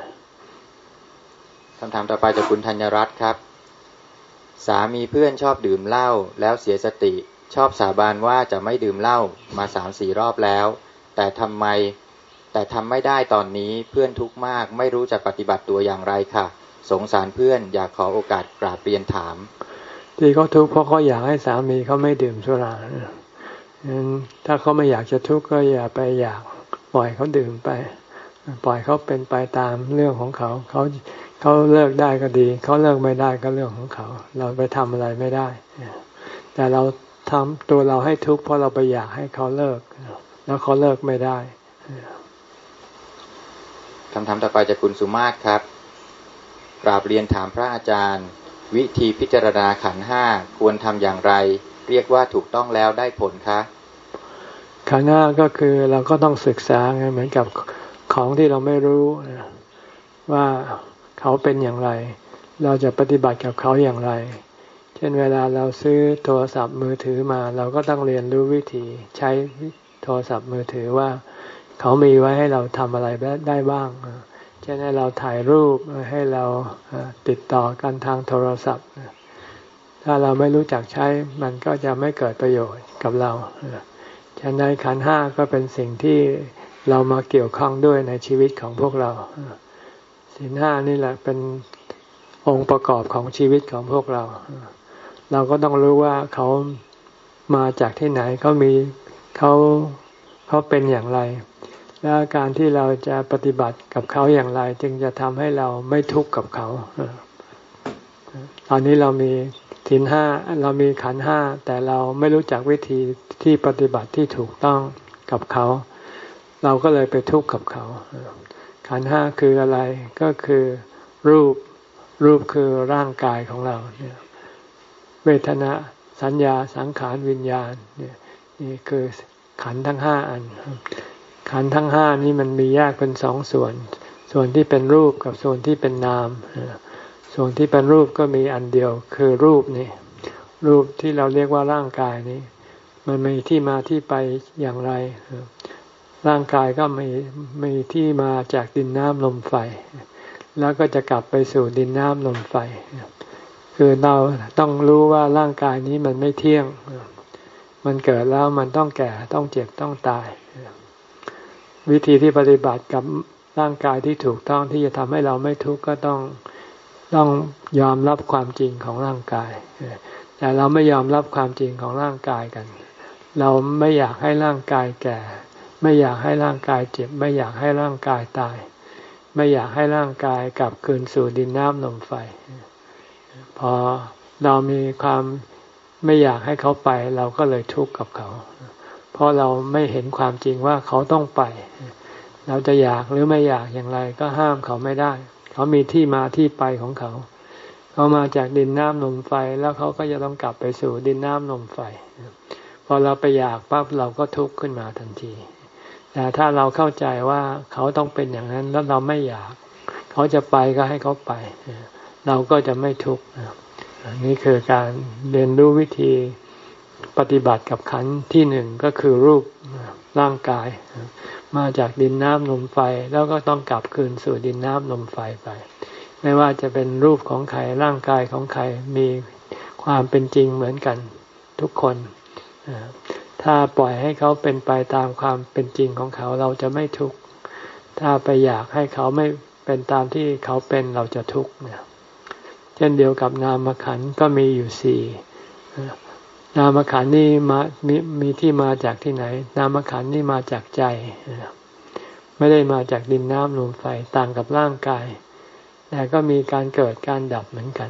คำถามต่อไปจากคุณธัญรัตน์ครับสามีเพื่อนชอบดื่มเหล้าแล้วเสียสติชอบสาบานว่าจะไม่ดื่มเหล้ามาสามสี่รอบแล้วแต่ทำไมแต่ทำไม่ได้ตอนนี้เพื่อนทุกข์มากไม่รู้จะปฏิบัติตัวอย่างไรค่ะสงสารเพื่อนอยากขอโอกาสกราบเรียนถามที่เขาทุกข์เพราะเขาอยากให้สามีเขาไม่ดื่มสุรางั้นถ้าเขาไม่อยากจะทุกข์ก็อย่าไปอยากปล่อยเขาดื่มไปปล่อยเขาเป็นไปตามเรื่องของเขาเขาเขาเลิกได้ก็ดีเขาเลิกไม่ได้ก็เรื่องของเขาเราไปทำอะไรไม่ได้แต่เราทำตัวเราให้ทุกข์เพราะเราไปอยากให้เขาเลิกแล้วเขาเลิกไม่ได้คำถามต่อไปจากคุณสุมาศครับกราบเรียนถามพระอาจารย์วิธีพิจารณาขันธ์ห้าควรทำอย่างไรเรียกว่าถูกต้องแล้วได้ผลคะขันธ์ห้าก็คือเราก็ต้องศึกษาไงเหมือนกับของที่เราไม่รู้ว่าเขาเป็นอย่างไรเราจะปฏิบัติกับเขาอย่างไรเช่นเวลาเราซื้อโทรศัพท์มือถือมาเราก็ต้องเรียนรู้วิธีใช้โทรศัพท์มือถือว่าเขามีไว้ให้เราทำอะไรได้บ้างเช่นให้เราถ่ายรูปให้เราติดต่อกันทางโทรศัพท์ถ้าเราไม่รู้จักใช้มันก็จะไม่เกิดประโยชน์กับเราฉะนั้นขันธ์ห้าก็เป็นสิ่งที่เรามาเกี่ยวข้องด้วยในชีวิตของพวกเราศีลห้านี่แหละเป็นองค์ประกอบของชีวิตของพวกเราเราก็ต้องรู้ว่าเขามาจากที่ไหนเขามีเขาเขาเป็นอย่างไรและการที่เราจะปฏิบัติกับเขาอย่างไรจึงจะทำให้เราไม่ทุกข์กับเขาตอนนี้เรามีศีลห้าเรามีขันธ์ห้าแต่เราไม่รู้จักวิธีที่ปฏิบัติที่ถูกต้องกับเขาเราก็เลยไปทุกข์กับเขาขันธ์ห้าคืออะไรก็คือรูปรูปคือร่างกายของเราเนี่ยเวทนาสัญญาสังขารวิญญาณเนี่ยนี่คือขันธ์ทั้งห้าอันขันธ์ทั้งห้านี้มันมีแยกเป็นสองส่วนส่วนที่เป็นรูปกับส่วนที่เป็นนามส่วนที่เป็นรูปก็มีอันเดียวคือรูปนี่รูปที่เราเรียกว่าร่างกายนี้มันมีที่มาที่ไปอย่างไรร่างกายก็มีมีที่มาจากดินน้ำลมไฟแล้วก็จะกลับไปสู่ดินน้ำลมไฟคือเราต้องรู้ว่าร่างกายนี้มันไม่เที่ยงมันเกิดแล้วมันต้องแก่ต้องเจ็บต้องตายวิธีที่ปฏิบัติกับร่างกายที่ถูกต้องที่จะทำให้เราไม่ทุกข์ก็ต้องต้องยอมรับความจริงของร่างกายแต่เราไม่ยอมรับความจริงของร่างกายกันเราไม่อยากให้ร่างกายแก่ไม่อยากให้ร่างกายเจ็บไม่อยากให้ร่างกายตายไม่อยากให้ร่างกายกลับคืนสู่ดินน้ำลมไฟพอเรามีความไม่อยากให้เขาไปเราก็เลยทุกข์กับเขาเพราะเราไม่เห็นความจริงว่าเขาต้องไปเราจะอยากหรือไม่อยากอย่างไรก็ห้ามเขาไม่ได้เขามีที่มาที่ไปของเขาเขามาจากดินน้ำลมไฟแล้วเขาก็จะต้องกลับไปสู่ดินน้ำลมไฟพอเราไปอยากปั๊บเราก็ทุกข์ขึ้นมาทันทีแต่ถ้าเราเข้าใจว่าเขาต้องเป็นอย่างนั้นแล้วเราไม่อยากเขาจะไปก็ให้เขาไปเราก็จะไม่ทุกข์นี่คือการเรียนรู้วิธีปฏิบัติกับขันธ์ที่หนึ่งก็คือรูปร่างกายมาจากดินน้ำลมไฟแล้วก็ต้องกลับคืนสู่ดินน้ำลมไฟไปไม่ว่าจะเป็นรูปของใครร่างกายของใครมีความเป็นจริงเหมือนกันทุกคนถ้าปล่อยให้เขาเป็นไปตามความเป็นจริงของเขาเราจะไม่ทุกข์ถ้าไปอยากให้เขาไม่เป็นตามที่เขาเป็นเราจะทุกข์เนี่ยเช่นเดียวกับนามขันธ์ก็มีอยู่สี่นามขันธ์นี่มามีมีที่มาจากที่ไหนนามขันธ์นี่มาจากใจไม่ได้มาจากดินน้ำลมไฟต่างกับร่างกายแต่ก็มีการเกิดการดับเหมือนกัน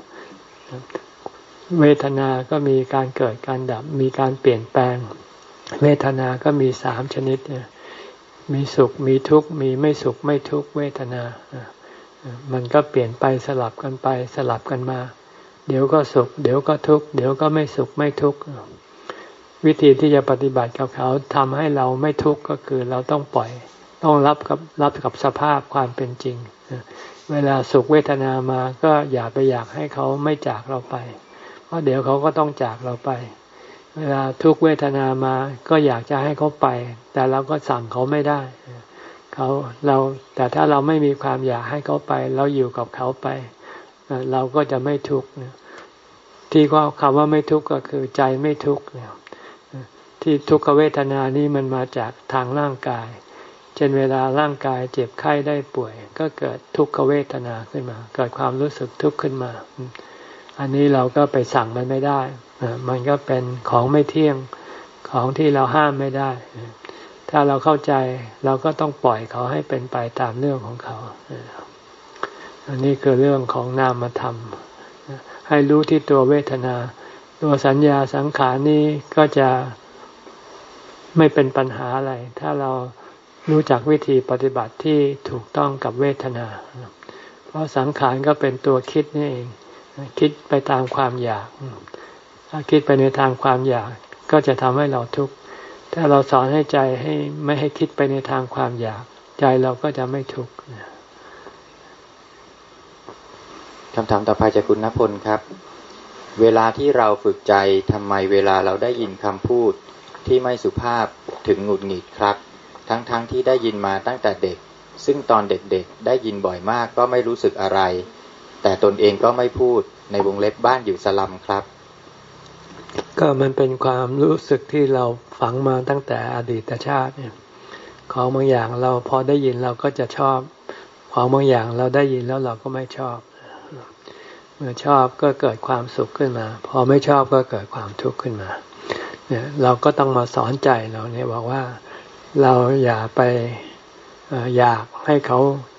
เวทนาก็มีการเกิดการดับมีการเปลี่ยนแปลงเวทนาก็มีสามชนิดมีสุขมีทุกข์มีไม่สุขไม่ทุกข์เวทนามันก็เปลี่ยนไปสลับกันไปสลับกันมาเดี๋ยวก็สุขเดี๋ยวก็ทุกข์เดี๋ยวก็ไม่สุขไม่ทุกข์วิธีที่จะปฏิบัติกับเขาทำให้เราไม่ทุกข์ก็คือเราต้องปล่อยต้องรับกับรับกับสภาพความเป็นจริงเวลาสุขเวทนามาก็อย่าไปอยากให้เขาไม่จากเราไปเพราะเดี๋ยวเขาก็ต้องจากเราไปเวลาทุกเวทนามาก็อยากจะให้เขาไปแต่เราก็สั่งเขาไม่ได้เขาเราแต่ถ้าเราไม่มีความอยากให้เขาไปเราอยู่กับเขาไปเราก็จะไม่ทุกข์ที่ว่าคำว่าไม่ทุกข์ก็คือใจไม่ทุกข์ที่ทุกขเวทนานี้มันมาจากทางร่างกายเช่นเวลาร่างกายเจ็บไข้ได้ป่วยก็เกิดทุกขเวทนาขึ้นมาเกิดความรู้สึกทุกข์ขึ้นมาอันนี้เราก็ไปสั่งมันไม่ได้มันก็เป็นของไม่เที่ยงของที่เราห้ามไม่ได้ถ้าเราเข้าใจเราก็ต้องปล่อยเขาให้เป็นไปตามเรื่องของเขาอันนี้คือเรื่องของนามธรรมให้รู้ที่ตัวเวทนาตัวสัญญาสังขารนี้ก็จะไม่เป็นปัญหาอะไรถ้าเรารู้จักวิธีปฏิบัติที่ถูกต้องกับเวทนาเพราะสังขารก็เป็นตัวคิดนี่เองคิดไปตามความอยากถ้าคิดไปในทางความอยากก็จะทำให้เราทุกข์ถ้าเราสอนให้ใจให้ไม่ให้คิดไปในทางความอยากใจเราก็จะไม่ทุกข์คำถามต่อไปจากคุณณพลครับเวลาที่เราฝึกใจทำไมเวลาเราได้ยินคำพูดที่ไม่สุภาพถึงหงุดหงิดครับทั้งๆ ท, ที่ได้ยินมาตั้งแต่เด็กซึ่งตอนเด็กๆได้ยินบ่อยมากก็ไม่รู้สึกอะไรแต่ตนเองก็ไม่พูดในวงเล็บบ้านอยู่สลัมครับก็มันเป็นความรู้สึกที่เราฝังมาตั้งแต่อดีตชาติเนี่ยของบางอย่างเราพอได้ยินเราก็จะชอบของบางอย่างเราได้ยินแล้วเราก็ไม่ชอบเมื่อชอบก็เกิดความสุขขึ้นมาพอไม่ชอบก็เกิดความทุกข์ขึ้นมาเนี่ยเราก็ต้องมาสอนใจเราเนี่ยบอกว่าเราอย่าไปอยากให้เขา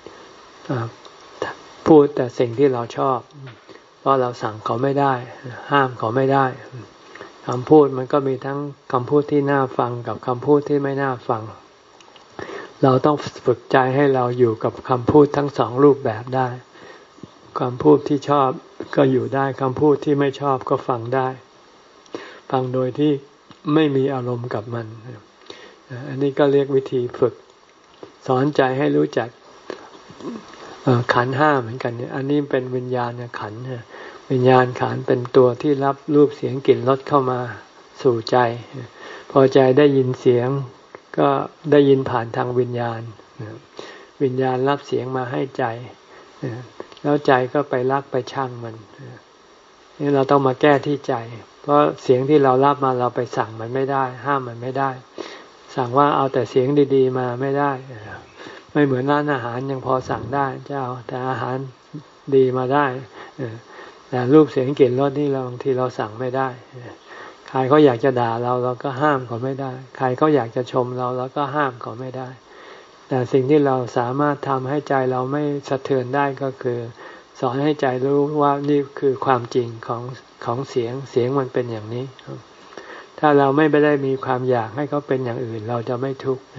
พูดแต่สิ่งที่เราชอบเพราะเราสั่งเขาไม่ได้ห้ามเขาไม่ได้คำพูดมันก็มีทั้งคำพูดที่น่าฟังกับคำพูดที่ไม่น่าฟังเราต้องฝึกใจให้เราอยู่กับคำพูดทั้งสองรูปแบบได้คำพูดที่ชอบก็อยู่ได้คำพูดที่ไม่ชอบก็ฟังได้ฟังโดยที่ไม่มีอารมณ์กับมันอันนี้ก็เรียกวิธีฝึกสอนใจให้รู้จักขันธ์ห้าเหมือนกันเนี่ยอันนี้เป็นวิญญาณขันธ์วิญญาณขันธ์เป็นตัวที่รับรูปเสียงกลิ่นรสเข้ามาสู่ใจพอใจได้ยินเสียงก็ได้ยินผ่านทางวิญญาณวิญญาณรับเสียงมาให้ใจแล้วใจก็ไปรักไปชังมันนี่เราต้องมาแก้ที่ใจเพราะเสียงที่เรารับมาเราไปสั่งมันไม่ได้ห้ามมันไม่ได้สั่งว่าเอาแต่เสียงดีๆมาไม่ได้ไม่เหมือนร้านอาหารยังพอสั่งได้เจ้าแต่อาหารดีมาได้แต่รูปเสียงกลิ่นรสนี่เราบางทีเราสั่งไม่ได้ใครเขาอยากจะด่าเราเราก็ห้ามเขาไม่ได้ใครเขาอยากจะชมเราเราก็ห้ามเขาไม่ได้แต่สิ่งที่เราสามารถทำให้ใจเราไม่สะเทือนได้ก็คือสอนให้ใจรู้ว่านี่คือความจริงของของเสียงเสียงมันเป็นอย่างนี้ถ้าเราไม่ได้มีความอยากให้เขาเป็นอย่างอื่นเราจะไม่ทุกข์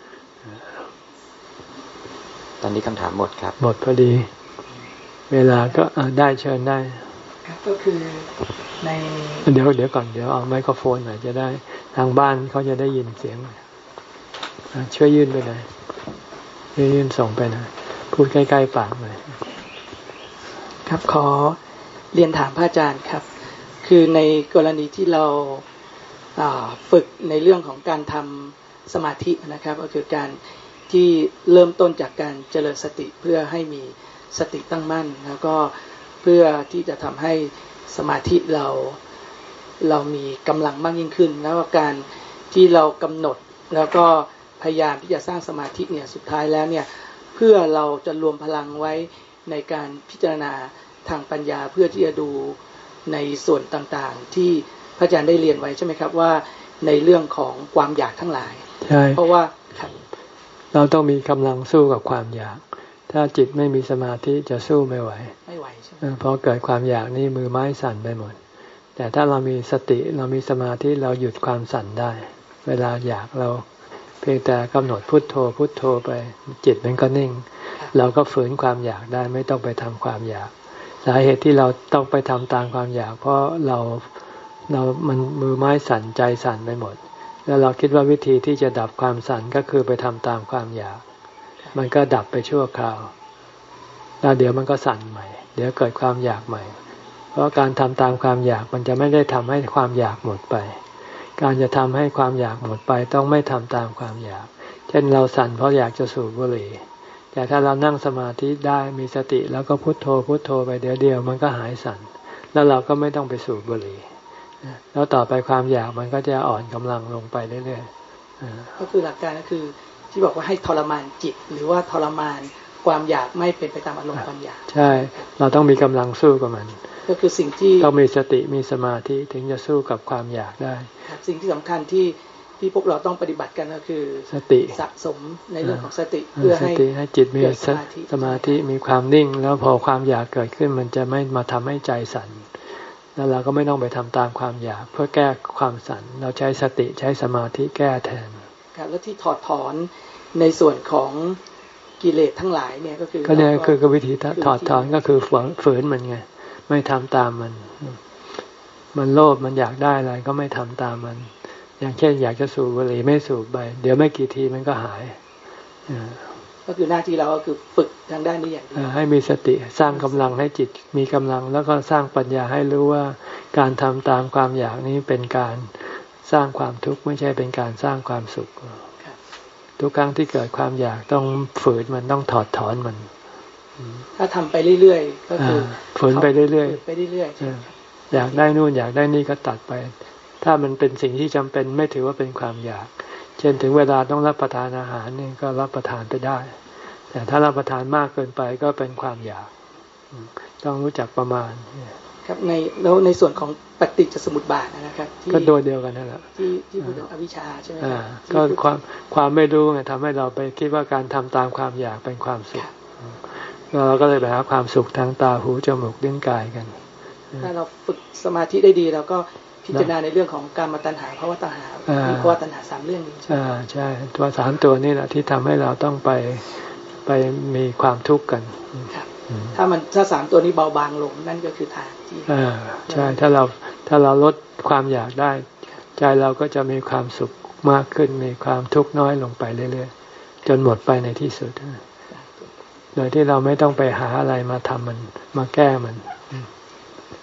ตอนนี้คำถามหมดครับหมดพอดีเวลาก็ได้เชิญได้ครับก็คือในเดี๋ยวเดี๋ยวก่อนเดี๋ยวเอาไมโครโฟนหน่อยจะได้ทางบ้านเขาจะได้ยินเสียงช่วยยื่นไปหน่อยยื่นส่งไปหน่อยพูดใกล้ๆปากหน่อยครับขอเรียนถามพระอาจารย์ครับคือในกรณีที่เราฝึกในเรื่องของการทำสมาธินะครับก็คือการที่เริ่มต้นจากการเจริญสติเพื่อให้มีสติตั้งมั่นแล้วก็เพื่อที่จะทำให้สมาธิเราเรามีกำลังมากยิ่งขึ้นแล้วก็การที่เรากำหนดแล้วก็พยายามที่จะสร้างสมาธิเนี่ยสุดท้ายแล้วเนี่ยเพื่อเราจะรวมพลังไว้ในการพิจารณาทางปัญญาเพื่อที่จะดูในส่วนต่างๆที่พระอาจารย์ได้เรียนไว้ใช่ไหมครับว่าในเรื่องของความอยากทั้งหลายใช่เพราะว่าเราต้องมีกำลังสู้กับความอยากถ้าจิตไม่มีสมาธิจะสู้ไม่ไหวไม่ไหวใช่ไหมพอเกิดความอยากนี่มือไม้สั่นไปหมดแต่ถ้าเรามีสติเรามีสมาธิเราหยุดความสั่นได้เวลาอยากเราเพียงแต่กำหนดพุทโธพุทโธไปจิตมันก็นิ่งเราก็ฝืนความอยากได้ไม่ต้องไปทำความอยากสาเหตุที่เราต้องไปทำตามความอยากเพราะเราเรามันมือไม้สั่นใจสั่นไปหมดแล้วเราคิดว่าวิธีที่จะดับความสั่นก็คือไปทำตามความอยากมันก็ดับไปชั่วคราวแล้วเดี๋ยวมันก็สั่นใหม่เดี๋ยวเกิดความอยากใหม่เพราะการทำตามความอยากมันจะไม่ได้ทำให้ความอยากหมดไปการจะทำให้ความอยากหมดไปต้องไม่ทำตามความอยากเช่นเราสั่นเพราะอยากจะสูบบุหรี่แต่ถ้าเรานั่งสมาธิได้มีสติแล้วก็พุทโธพุทโธไปเดี๋ยวเดียวมันก็หายสั่นแล้วเราก็ไม่ต้องไปสูบบุหรี่แล้วต่อไปความอยากมันก็จะอ่อนกำลังลงไปเรื่อยๆก็คือหลักการก็คือที่บอกว่าให้ทรมานจิตหรือว่าทรมานความอยากไม่เป็นไปตามอารมณ์ความอยากใช่เราต้องมีกำลังสู้กับมันก็คือสิ่งที่ต้องมีสติมีสมาธิถึงจะสู้กับความอยากได้สิ่งที่สำคัญที่ที่พวกเราต้องปฏิบัติกันก็คือสติสะสมในเรื่องของสติเพื่อให้ให้จิตมีสมาธิมีความนิ่งแล้วพอความอยากเกิดขึ้นมันจะไม่มาทำให้ใจสั่นแล้วเราก็ไม่ต้องไปทำตามความอยากเพื่อแก้ความสั่นเราใช้สติใช้สมาธิแก้แทนครับแล้วที่ถอดถอนในส่วนของกิเลสทั้งหลายเนี่ยก็คือก็เนี่ยคือวิธีถอดถอนก็คือฝืนมันไงไม่ทำตามมันมันโลภมันอยากได้อะไรก็ไม่ทำตามมันอย่างเช่นอยากจะสูบบุหรี่ไม่สูบไปเดี๋ยวไม่กี่ทีมันก็หายก็คือหน้าที่เราก็คือฝึกทางด้านนี้อย่างเดียวให้มีสติสร้างกำลังให้จิตมีกำลังแล้วก็สร้างปัญญาให้รู้ว่าการทำตามความอยากนี้เป็นการสร้างความทุกข์ไม่ใช่เป็นการสร้างความสุขทุกครั้งที่เกิดความอยากต้องฝืนมันต้องถอดถอนมันถ้าทำไปเรื่อยๆก็คือฝืนไปเรื่อยๆไปเรื่อยๆอยากได้นู่นอยากได้นี่ก็ตัดไปถ้ามันเป็นสิ่งที่จำเป็นไม่ถือว่าเป็นความอยากเช่นถึงเวลาต้องรับประทานอาหารนี่ก็รับประทานไปได้แต่ถ้ารับประทานมากเกินไปก็เป็นความอยากต้องรู้จักประมาณครับในแล้วในส่วนของปฏิจจสมุปบาทนะครับก็ตัวเดียวกันนั่นแหละที่ที่พูดถึงอวิชชาใช่ไหมครับก็ความความไม่รู้ไงทำให้เราไปคิดว่าการทำตามความอยากเป็นความสุขเราก็เลยไปหาความสุขทางตาหูจมูกลิ้นกายกันถ้าเราฝึกสมาธิได้ดีเราก็พิจารณาในเรื่องของกามตัณหาภวตัณหาวิภวตัณหาสามเรื่องนี้ใช่ไหมใช่ตัวสามตัวนี่แหละที่ทำให้เราต้องไปไปมีความทุกข์กันถ้ามันถ้าสามตัวนี้เบาบางลงนั่นก็คือทางที่อ่าใช่ถ้าเราถ้าเราลดความอยากได้ใจเราก็จะมีความสุขมากขึ้นมีความทุกข์น้อยลงไปเรื่อยๆจนหมดไปในที่สุดโดยที่เราไม่ต้องไปหาอะไรมาทำมันมาแก้มัน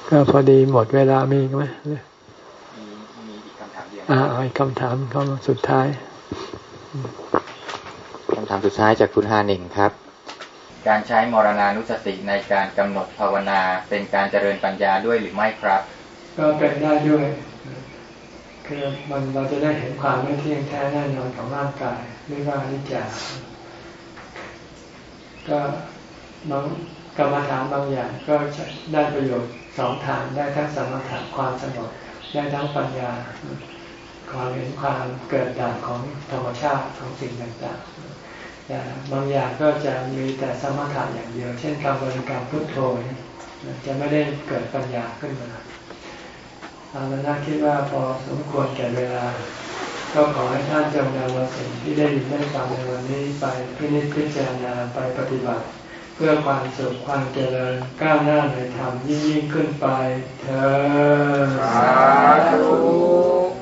ก็พอดีหมดเวลามีไหมมีมีอีกคำถามเดียวอ่าอีกคำถามข้อสุดท้ายคำถามสุดท้ายจากคุณฮาหนิงครับการใช้มรณานุสติในการกำหนดภาวนาเป็นการเจริญปัญญาด้วยหรือไม่ครับก็เป็นได้ด้วยคือมันเราจะได้เห็นความไม่เที่ยงแท้แน่นอนของร่างกายไม่ว่าอนิจจาก็บางกรรมฐานบางอย่างก็ได้ประโยชน์สองทางได้ทั้งสมถะความสงบได้ทั้งปัญญาความเห็นความเกิดดับของธรรมชาติของสิ่งต่างๆแต่บางอย่างก็จะมีแต่สมถะอย่างเดียวเช่นการบริกรรมพุทโธจะไม่ได้เกิดปัญญาขึ้นมาอาจารย์คิดว่าพอสมควรแก่เวลาก็ขอให้ท่านจงนำเอาสิ่งที่ได้ยินได้ฟังในวันนี้ไปพินิจพิจารณาไปปฏิบัติเพื่อความสุขความเจริญก้าวหน้าในธรรมยิ่งยิ่งขึ้นไปเถิดสาธุ